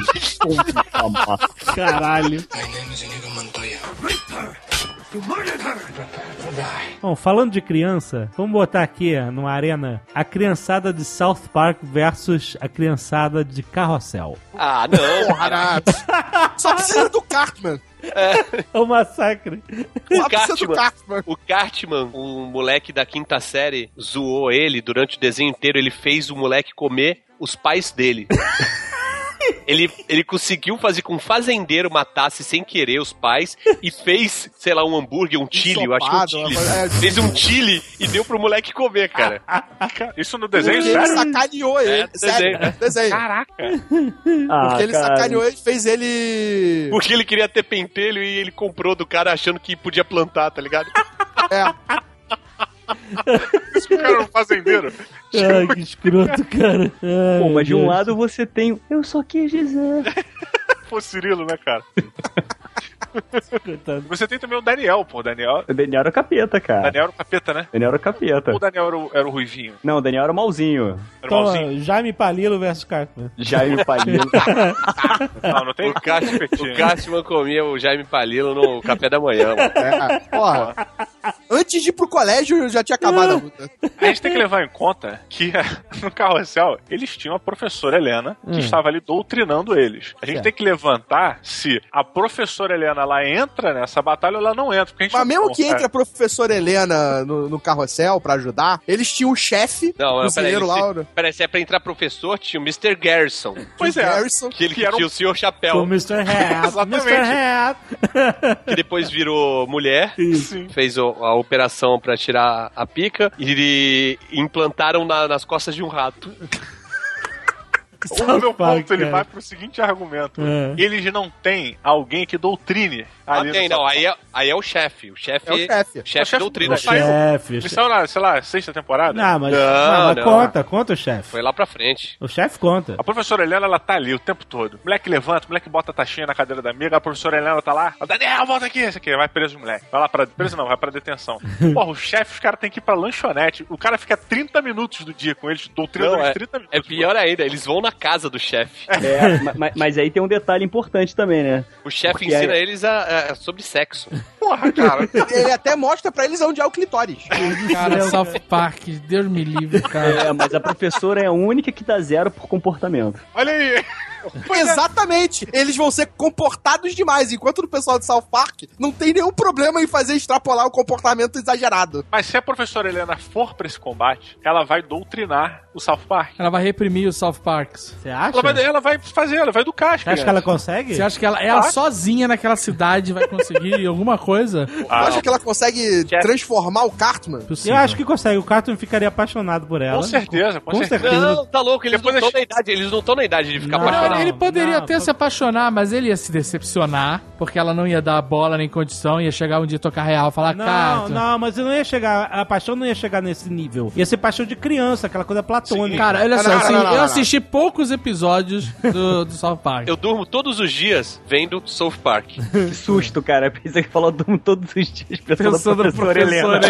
Caralho. My name is Inigo Montoya. Bom, falando de criança, vamos botar aqui numa arena a criançada de South Park versus a criançada de Carrossel. Ah, não. Porra, só precisa do Cartman. É um massacre. O Cartman, um moleque da quinta série, zoou ele durante o desenho inteiro. Ele fez o moleque comer os pais dele. Ele conseguiu fazer com um fazendeiro matasse sem querer os pais e fez, sei lá, um hambúrguer, um chili, eu acho que um chili. Fez um chili e deu pro moleque comer, cara. Isso no desenho, sério? Ele sacaneou ele. Desenho. Caraca. Porque ele sacaneou ele, fez ele... Porque ele queria ter pentelho e ele comprou do cara achando que podia plantar, tá ligado? Isso que o cara era um fazendeiro. Ai, que escroto, cara. Ai, pô, mas de um lado você tem... Eu só quis dizer... Pô, Cirilo, né, cara? Você tem também o Daniel, pô. O Daniel era o capeta, cara. Daniel era o capeta, né? Daniel era o capeta. Ou o Daniel era o ruivinho? Não, o Daniel era o malzinho. Era o malzinho? Jaime Palilo versus Cartman. Jaime Palilo. Não tem. O Cartman comia o Jaime Palilo no café da manhã, mano. Porra. Antes de ir pro colégio, já tinha acabado a luta. A gente tem que levar em conta que no Carrossel, eles tinham a professora Helena, que estava ali doutrinando eles. A gente tem que levantar se a professora Helena ela entra nessa batalha ou ela não entra. Mas mesmo que entre a professora Helena no Carrossel pra ajudar, eles tinham o chefe, o cozinheiro lá. Peraí, se é pra entrar professor, tinha o Mr. Garrison. Pois é. Garrison, que tinha o Sr. Chapéu. O Mr. Hat. Exatamente. Mr. Hat. Que depois virou mulher. Sim. Fez a operação pra tirar a pica. E implantaram nas costas de um rato. O meu ponto, ele vai pro seguinte argumento. Eles não têm alguém que doutrine Não, aí é o chefe. O chefe doutrina. O chefe. Missão na, sei lá, 6ª temporada? Não, mas conta o chefe. Foi lá pra frente. O chefe conta. A professora Helena, ela tá ali o tempo todo. O moleque levanta, o moleque bota a taxinha na cadeira da amiga, a professora Helena tá lá. Daniel, volta aqui, esse aqui. Vai preso o moleque. Vai lá pra... Preso não, vai pra detenção. Porra, o chefe, os caras têm que ir pra lanchonete. O cara fica 30 minutos do dia com eles, doutrinando eles 30 minutos. É pior ainda, eles vão na casa do chefe. Mas aí tem um detalhe importante também, né? O chefe ensina eles sobre sexo. Porra, cara. Ele até mostra pra eles onde é o clitóris. Cara, South Park, Deus me livre, cara. Mas a professora é a única que dá 0 por comportamento. Olha aí. Exatamente. Eles vão ser comportados demais, enquanto o pessoal de South Park não tem nenhum problema em fazer extrapolar o comportamento exagerado. Mas se a professora Helena for pra esse combate, ela vai doutrinar o South Park. Ela vai reprimir os South Parks. Você acha? Ela vai educar as crianças. Você acha que ela consegue? Você acha que ela sozinha naquela cidade vai conseguir alguma coisa? Você acha que ela consegue transformar o Cartman? Eu acho que consegue. O Cartman ficaria apaixonado por ela. Com certeza. Não, tá louco. Eles não estão na idade de ficar apaixonados. Ele poderia até se apaixonar, mas ele ia se decepcionar, porque ela não ia dar bola nem condição, ia chegar um dia tocar real, falar Cartman. Não, mas não ia chegar, a paixão não ia chegar nesse nível. Ia ser paixão de criança, aquela coisa platônica. Sim. Cara, olha só, eu assisti poucos episódios do South Park. Eu durmo todos os dias vendo South Park. Que susto, cara. Pensei que falou durmo todos os dias pensando no professor Helena.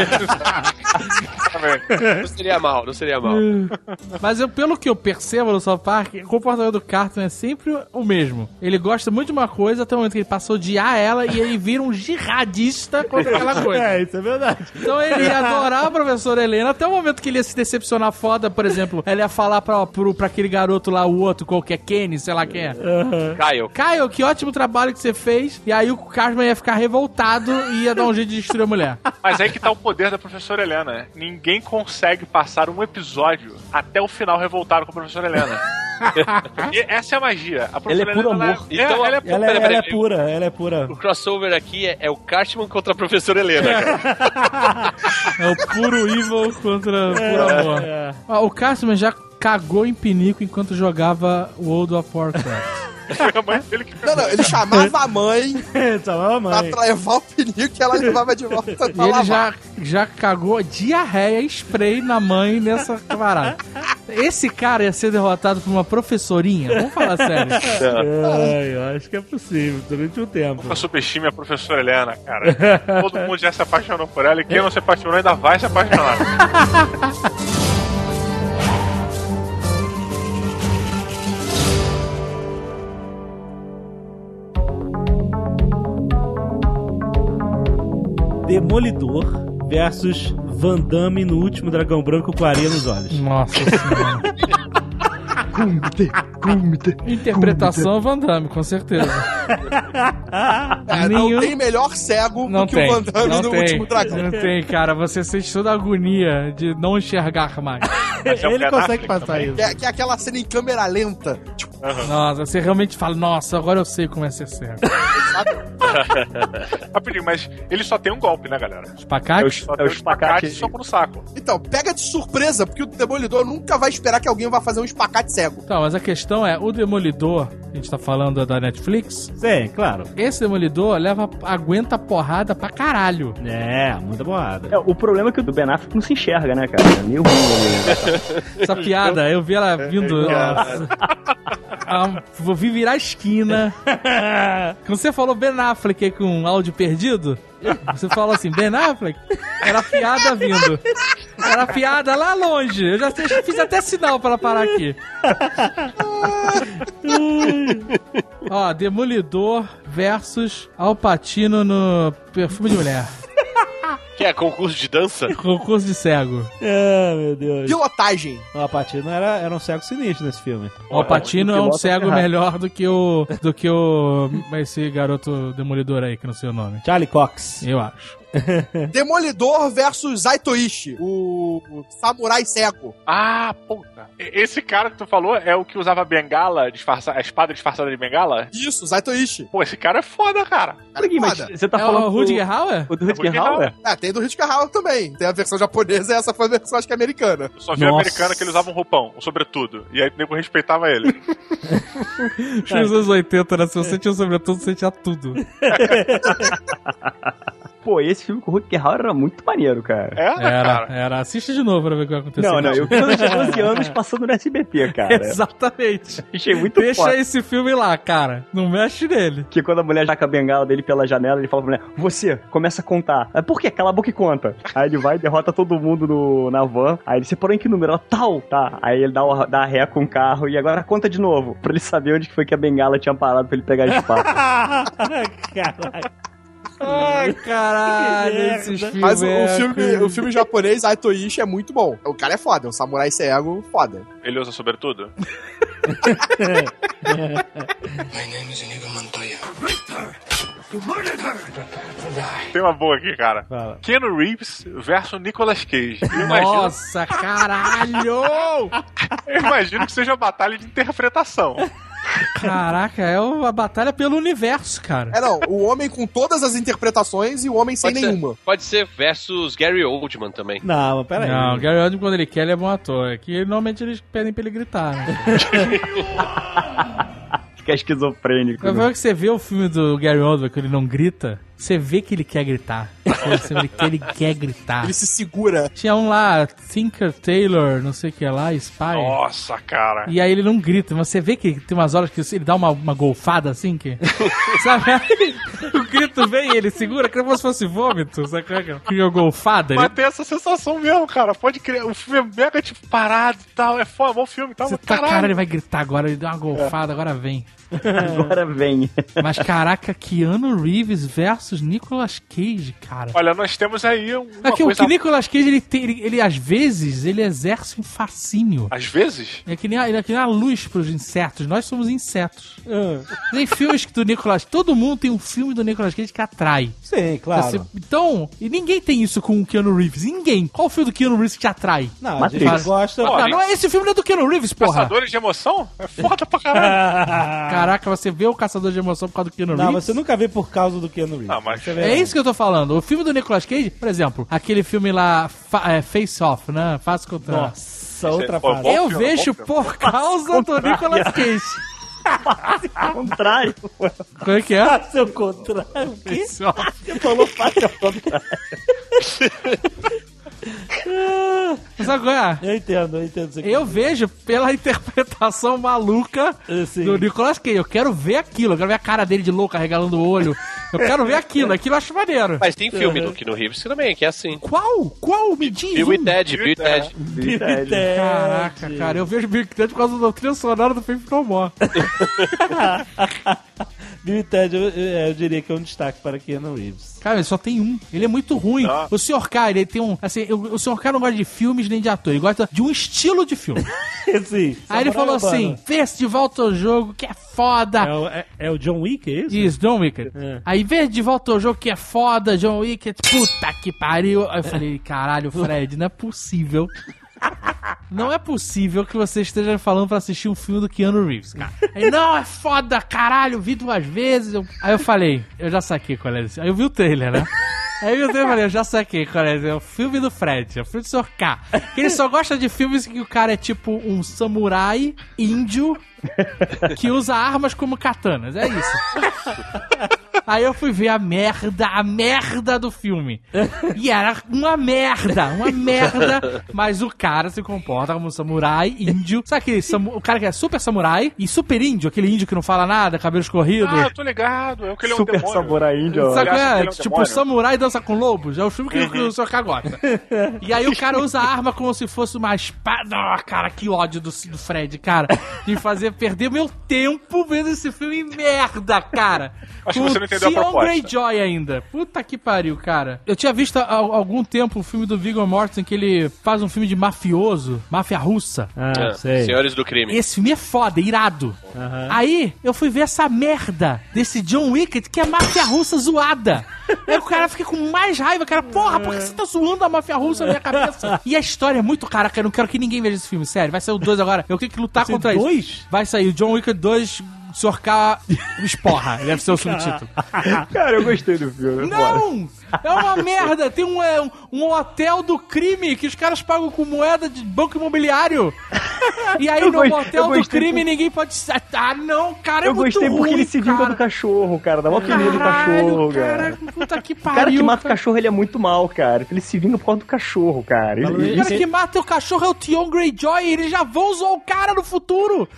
Não seria mal. Mas pelo que eu percebo no South Park, o comportamento do Cartman é sempre o mesmo. Ele gosta muito de uma coisa até o momento que ele passou a odiar ela e ele vira um jihadista contra aquela coisa. Isso é verdade. Então ele ia adorar a professora Helena até o momento que ele ia se decepcionar foda, por exemplo, ele ia falar pra aquele garoto lá, o outro, qualquer Kenny, sei lá quem é. Caio, que ótimo trabalho que você fez. E aí o Cartman ia ficar revoltado e ia dar um jeito de destruir a mulher. Mas aí que tá o poder da professora Helena, né? Ninguém consegue passar um episódio até o final revoltado com a professora Helena. E essa é a magia. A ela é puro amor. Então, ela é pura. O crossover aqui é o Cartman contra a professora Helena, cara. É o puro evil contra o puro amor. O Cartman já cagou em pinico enquanto jogava World of Warcraft. Não, ele chamava a mãe pra levar o pinico que ela levava de volta pra lavar. Ele já cagou diarreia, spray na mãe nessa parada. Esse cara ia ser derrotado por uma professorinha? Vamos falar sério. Eu acho que é possível, durante um tempo. Nunca subestime a professora Helena, cara. Todo mundo já se apaixonou por ela e quem não se apaixonou ainda vai se apaixonar. Demolidor versus Van Damme no último Dragão Branco com areia nos olhos. Nossa senhora. Interpretação Van Damme, com certeza. Não tem melhor cego do que o Van Damme no último Dragão. Não tem, cara. Você sente toda a agonia de não enxergar mais. Ele consegue passar isso. Que é aquela cena em câmera lenta. Nossa, você realmente fala, nossa, agora eu sei como é ser cego. Rapidinho, mas ele só tem um golpe, né, galera? Espacate? É o espacate só no saco. Então, pega de surpresa, porque o Demolidor nunca vai esperar que alguém vá fazer um espacate cego. Tá, mas a questão é, o Demolidor, a gente tá falando da Netflix? Sim, claro. Esse Demolidor aguenta porrada pra caralho. Muita porrada. O problema é que o Ben Affleck não se enxerga, né, cara? É meio ruim ali. Essa piada, eu vi ela vindo... Vou vir virar a esquina. Quando você falou Ben Affleck aí com um áudio perdido, você falou assim, Ben Affleck? Era piada vindo. Era piada lá longe. Eu já fiz até sinal pra ela parar aqui. Ó, Demolidor versus Al Pacino no Perfume de Mulher. Que é concurso de dança? Concurso de cego. Meu Deus. Pilotagem. O Al Pacino era um cego sinistro nesse filme. O Al Pacino é um cego melhor do que esse garoto demolidor aí, que não sei o nome. Charlie Cox. Eu acho. Demolidor versus Zaitoichi, o samurai cego. Ah, puta. Esse cara que tu falou é o que usava bengala, a espada disfarçada de bengala? Isso, Zaitoishi. Pô, esse cara é foda, cara. Mas você tá falando o Rutger Hauer? O do Rutger Hauer? Tem do Rutger Hauer também. Tem a versão japonesa e essa foi a versão, acho que americana. Eu só vi a americana que ele usava um roupão, um sobretudo. E aí o nego respeitava ele. Nos anos 80, né? Se você tinha sobretudo, você tinha tudo. Pô, esse filme com o Rutger Hauer era muito maneiro, cara. Era. Assiste de novo pra ver o que vai acontecer. Não, eu vi quando eu tinha 12 anos passando no SBT, cara. Exatamente. Achei muito Deixa foda. esse filme lá, cara. Não mexe nele. Que quando a mulher jaca a bengala dele pela janela, ele fala pra mulher, você, começa a contar. Por quê? Cala a boca e conta. Aí ele vai e derrota todo mundo na van. Aí ele, você parou em que número? Ela, tal. Tá. Aí ele dá a ré com o carro e agora conta de novo. Pra ele saber onde foi que a bengala tinha parado pra ele pegar a espada. Caralho. Ai, caralho, esses filmes. Mas o filme japonês, Zaitoichi, é muito bom. O cara é foda, é um samurai cego foda. Ele usa sobretudo? My name is Inigo Montoya. Tem uma boa aqui, cara. Fala. Keanu Reeves versus Nicolas Cage. Nossa, caralho! Eu imagino que seja uma batalha de interpretação. Caraca, é uma batalha pelo universo, cara. Não, o homem com todas as interpretações e o homem sem nenhuma. Pode ser versus Gary Oldman também. Não, peraí. Não, o Gary Oldman, quando ele quer, ele é bom ator. É que normalmente eles pedem pra ele gritar, né? Fica esquizofrênico. Mas né? Que você vê o filme do Gary Oldman, que ele não grita, você vê que ele quer gritar. Você vê que ele quer gritar. Ele se segura. Tinha um lá, Tinker Taylor, não sei o que lá, Spy. Nossa, cara. E aí ele não grita, mas você vê que tem umas horas que ele dá uma golfada assim, que... sabe? O grito vem e ele segura, como se fosse vômito, sabe? Que uma golfada. Mas tem essa sensação mesmo, cara. Pode crer. O filme é mega, tipo, parado e tal. É foda, bom filme e tal. Você tá, cara, ele vai gritar agora, ele dá uma golfada, agora vem. Agora vem. Mas caraca, Keanu Reeves versus Nicolas Cage, cara. Olha, nós temos aí uma coisa... coisa... O que Nicolas Cage, ele às vezes, ele exerce um fascínio. Às vezes? É que nem a luz pros insetos. Nós somos insetos. Tem filmes do Nicolas... Todo mundo tem um filme do Nicolas Cage que atrai. Sim, claro. Então, e ninguém tem isso com o Keanu Reeves. Ninguém. Qual o filme do Keanu Reeves que te atrai? Não, a gente gosta... Não é esse filme, não é do Keanu Reeves, porra. Caçadores de Emoção? É foda pra caralho. Caraca, você vê o Caçador de Emoção por causa do Keanu Reeves? Não, você nunca vê por causa do Keanu Reeves. Não, mas... É isso que eu tô falando. O filme do Nicolas Cage, por exemplo, aquele filme lá, Face Off, né? Face contra... Nossa, outra fase. Eu vejo por causa do Nicolas Cage. Ao contrário. Como é que é? Face ao contrário. Face Off. Você falou face ao contrário. Sabe qual é? Eu entendo isso aqui. Eu vejo pela interpretação maluca do Nicolas Cage. Eu quero ver aquilo. Eu quero ver a cara dele de louco, arregalando o olho. Eu quero ver aquilo. Aquilo eu acho maneiro. Mas tem filme do Keanu Reeves também, que é assim. Qual? Me diz. Bill e Ted. Caraca, cara. Eu vejo Bill e Ted por causa da trilha sonora do filme No More. Bill e Ted, eu diria que é um destaque para Keanu Reeves. Cara, ele só tem um. Ele é muito ruim. O Sr. K, ele tem um... Assim, o Sr. K não gosta de filmes nem de ator. Ele gosta de um estilo de filme. Sim. Aí ele falou assim, vê-se de volta ao jogo, que é foda. É o John Wick, é isso? Isso, John Wick. Aí vê de volta ao jogo, que é foda, John Wick. Puta que pariu. Aí eu falei, caralho, Fred, não é possível. Não é possível que você esteja falando pra assistir um filme do Keanu Reeves, cara. Aí, não, é foda, caralho, vi 2 vezes. Aí eu falei, eu já saquei qual é esse. Aí eu vi o trailer, né? Aí eu falei, eu já saquei qual é esse. É o filme do Fred, é o filme do Sr. K. Que ele só gosta de filmes que o cara é tipo um samurai índio que usa armas como katanas. É isso. Aí eu fui ver a merda do filme. E era uma merda, mas o cara se comporta como um samurai índio. Sabe aquele o cara que é super samurai e super índio, aquele índio que não fala nada, cabelo escorrido? Ah, eu tô ligado, é o que ele é um super demônio. Samurai índio. Sabe qual é? Tipo, samurai dança com lobos, é o filme que o Sr. K gosta. E aí o cara usa a arma como se fosse uma espada. Oh, cara, que ódio do Fred, cara. De fazer perder meu tempo vendo esse filme merda, cara. Acho que você não entendeu a proposta. Greyjoy ainda. Puta que pariu, cara. Eu tinha visto há algum tempo o filme do Viggo Mortensen, que ele faz um filme de mafioso, máfia russa. Sei. Senhores do Crime. Esse filme é foda, irado. Aí eu fui ver essa merda desse John Wick, que é máfia russa zoada. Aí o cara fica com mais raiva, cara. Porra, por que você tá zoando a máfia russa na minha cabeça? E a história é muito cara, eu não quero que ninguém veja esse filme, sério. Vai sair o 2 agora. Eu tenho que lutar contra isso. Vai sair o John Wick 2... Sr. K esporra, deve ser o subtítulo. Cara, eu gostei do filme. Não! É uma merda! Tem um hotel do crime que os caras pagam com moeda de banco imobiliário. E aí no hotel do crime ninguém pode... Ah, não, cara, é muito ruim. Eu gostei porque ele se vinga do cachorro, cara. Dá uma peninha do cachorro, cara. Puta que pariu. O cara que mata o cachorro, ele é muito mal, cara. Ele se vinga por causa do cachorro, cara. O cara que mata o cachorro é o Theon Greyjoy. Eles já vão zoar o cara no futuro.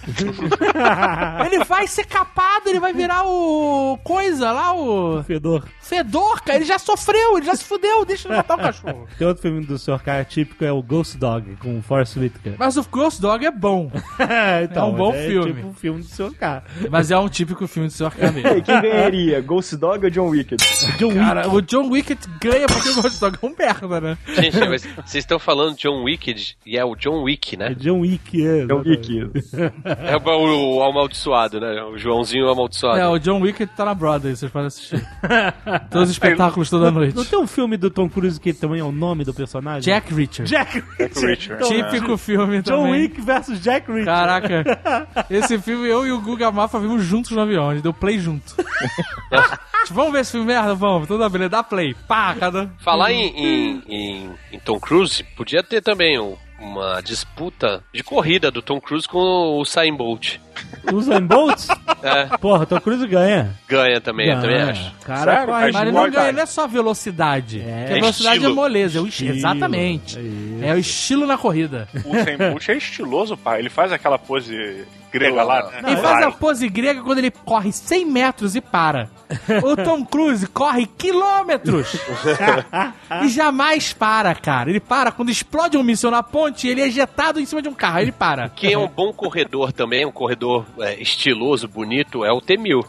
Ele vai ser capado, ele vai virar o... coisa lá, o... Fedor, cara. Ele já sofreu, ele já se fudeu. Deixa ele matar o cachorro. Tem outro filme do Sr. K típico, é o Ghost Dog, com o Forrest Whitaker. Mas o Ghost Dog é bom. Então, é um bom filme. É tipo um filme do Sr. K. Mas é um típico filme do Sr. K mesmo. Quem ganharia? Ghost Dog ou John Wicked? Cara, o John Wicked ganha porque o Ghost Dog é um merda, né? Gente, mas vocês estão falando John Wicked e é o John Wick, né? É John Wick, é. John Wick. É o amaldiçoado, né? O Joãozinho amaldiçoado. É, o John Wicked tá na Broadway, vocês podem assistir. Todos os espetáculos toda noite. Não tem um filme do Tom Cruise que também é o nome do personagem? Jack Reacher. Jack Reacher. Típico filme John também. Wick versus Jack Reacher. Caraca. Esse filme eu e o Guga Mafra vimos juntos no avião. A gente deu play junto. Vamos ver esse filme merda? Vamos. Toda beleza. Dá play. Pá, cada... Falar em Tom Cruise, podia ter também uma disputa de corrida do Tom Cruise com o Usain Bolt. Usain Bolt? É. Porra, Tom Cruise ganha. Ganha também, eu também acho. Cara, sério? Mas ele não ganha, não é só velocidade. Porque a velocidade estilo. é moleza, é o estilo. Exatamente. É o estilo na corrida. O Usain Bolt é estiloso, pai. Ele faz aquela pose grega lá, né? Ele faz a pose grega quando ele corre 100 metros e para. O Tom Cruise corre quilômetros e jamais para, cara. Ele para quando explode um míssil na ponte e ele é ejetado em cima de um carro. Ele para. Quem é um bom corredor também, um corredor estiloso, bonito, é o T-1000.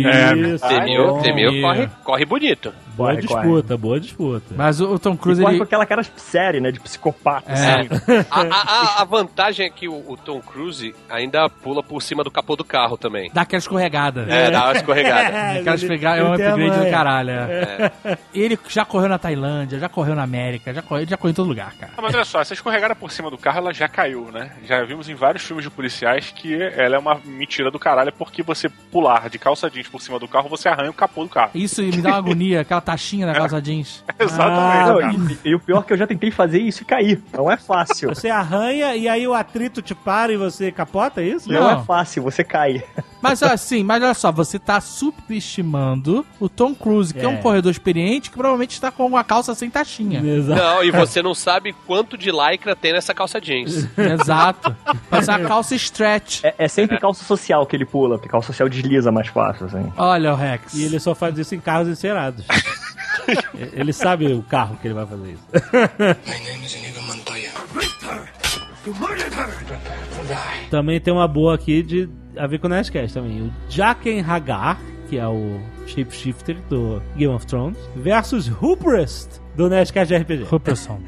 T-1000 corre bonito. Boa disputa, boa disputa. Mas o Tom Cruise, ele... com aquela cara séria, né? De psicopata. É. A vantagem é que o Tom Cruise ainda pula por cima do capô do carro também. Dá aquela escorregada. Dá uma escorregada. Aquela escorregada é um upgrade do caralho. Ele já correu na Tailândia, já correu na América, já correu em todo lugar, cara. Mas olha só, essa escorregada por cima do carro, ela já caiu, né? Já vimos em vários filmes de policiais que ela é uma mentira do caralho, porque você pular de calça jeans por cima do carro, você arranha o capô do carro. Isso me dá uma agonia, aquela taxinha na calça jeans. Exatamente. E o pior é que eu já tentei fazer isso e cair. Não é fácil. Você arranha e aí o atrito te para e você capota, é isso? Não é fácil, você cai. Mas assim, mas olha só, você tá subestimando o Tom Cruise, que é um corredor experiente que provavelmente está com uma calça sem taxinha. Exato. Não, e você não sabe quanto de lycra tem nessa calça jeans. Exato. Mas a calça stretch. É sempre calça social que ele pula, porque calça social desliza mais fácil, assim. Olha o Rex. E ele só faz isso em carros encerados. Ele sabe o carro que ele vai fazer isso. My name is Inigo Montoya. You murdered her. Também tem uma boa aqui a ver com o Nerdcast também. O Jaqen Hagar, que é o shapeshifter do Game of Thrones, versus Hooprest do Nerdcast de RPG. Hooperson.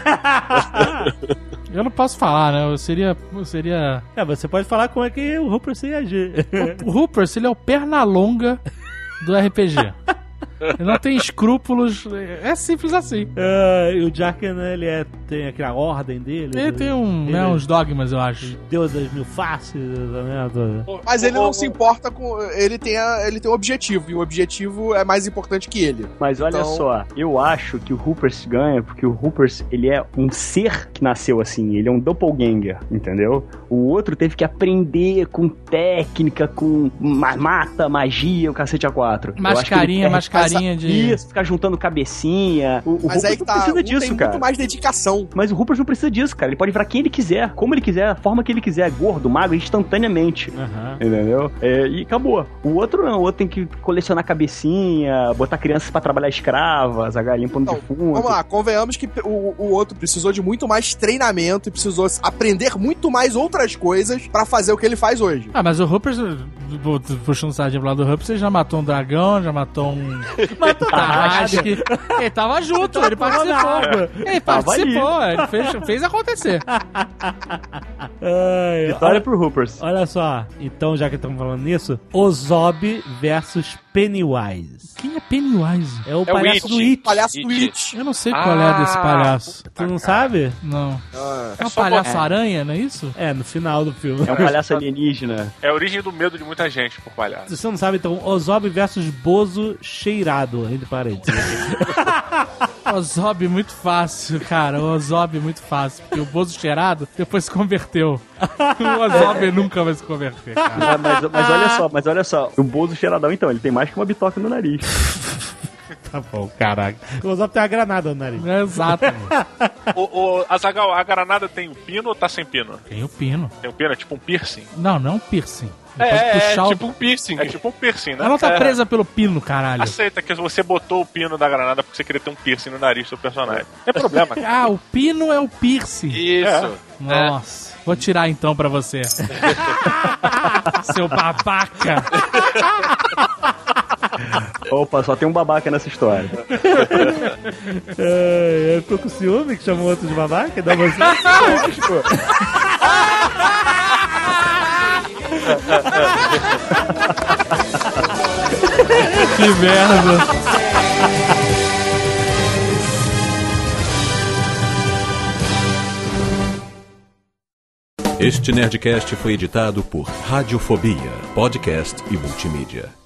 Eu não posso falar, né? Eu seria... você pode falar como é que o Hooprest ia agir. O Hooprest, ele é o perna longa do RPG. Ele não tem escrúpulos, é simples assim. E o Jaqen, né, ele tem aquela ordem dele. Ele tem uns dogmas, eu acho. Deus das mil faces, né? Mas ele não se importa com... Ele tem um objetivo, e o objetivo é mais importante que ele. Mas olha só, eu acho que o Hoopers ganha, porque o Hoopers, ele é um ser que nasceu assim, ele é um doppelganger, entendeu? O outro teve que aprender com técnica, com mata, magia, o cacete A4. Mascarinha de... Isso, ficar juntando cabecinha. O Mas Hoopers aí que não precisa disso, tem cara. muito mais dedicação. Mas o Hoopers não precisa disso, cara. Ele pode virar quem ele quiser, como ele quiser, a forma que ele quiser, gordo, magro, instantaneamente. Entendeu? E acabou. O outro não, o outro tem que colecionar cabecinha, botar crianças pra trabalhar escravas, a galinha pano de fundo. Vamos lá, convenhamos que o outro precisou de muito mais treinamento e precisou aprender muito mais outras coisas pra fazer o que ele faz hoje. Mas o Hoopers, puxando o sardinha pro lado do Hoopers, ele já matou um dragão, já matou um... Ele tava junto, ele participou. Ele fez acontecer. Vitória pro Hoopers. Olha só, então já que estamos falando nisso, Ozob versus Pennywise. Quem é Pennywise? É o palhaço do It. Palhaço do It. Eu não sei qual é desse palhaço. Tu não sabe? Não. É um palhaço aranha, não é isso? É, no final do filme. É um palhaço alienígena. É a origem do medo de muita gente por palhaço. Se você não sabe, então, Ozob versus Bozo cheirado, entre parênteses. Ozob muito fácil, cara. O Ozob muito fácil. Porque o Bozo cheirado depois se converteu. O Ozob nunca vai se converter, cara. Mas olha só. O Bozo cheiradão, então, ele tem mais que uma bitoca no nariz. Tá bom, caraca. O Ozob tem uma granada no nariz. É, exato. Azaghal, a granada tem o pino ou tá sem pino? Tem o pino. Tem o pino? É tipo um piercing? Não, não é um piercing. Tipo um piercing. É tipo um piercing, né? Ela não tá presa pelo pino, caralho. Aceita que você botou o pino da granada porque você queria ter um piercing no nariz do seu personagem. Não tem problema. Ah, o pino é o piercing. Isso. Nossa. Vou tirar então pra você. Seu babaca. Opa, só tem um babaca nessa história. Eu tô com ciúme que chamou outro de babaca? Dá você. Que merda. Este Nerdcast foi editado por Radiofobia, podcast e multimídia.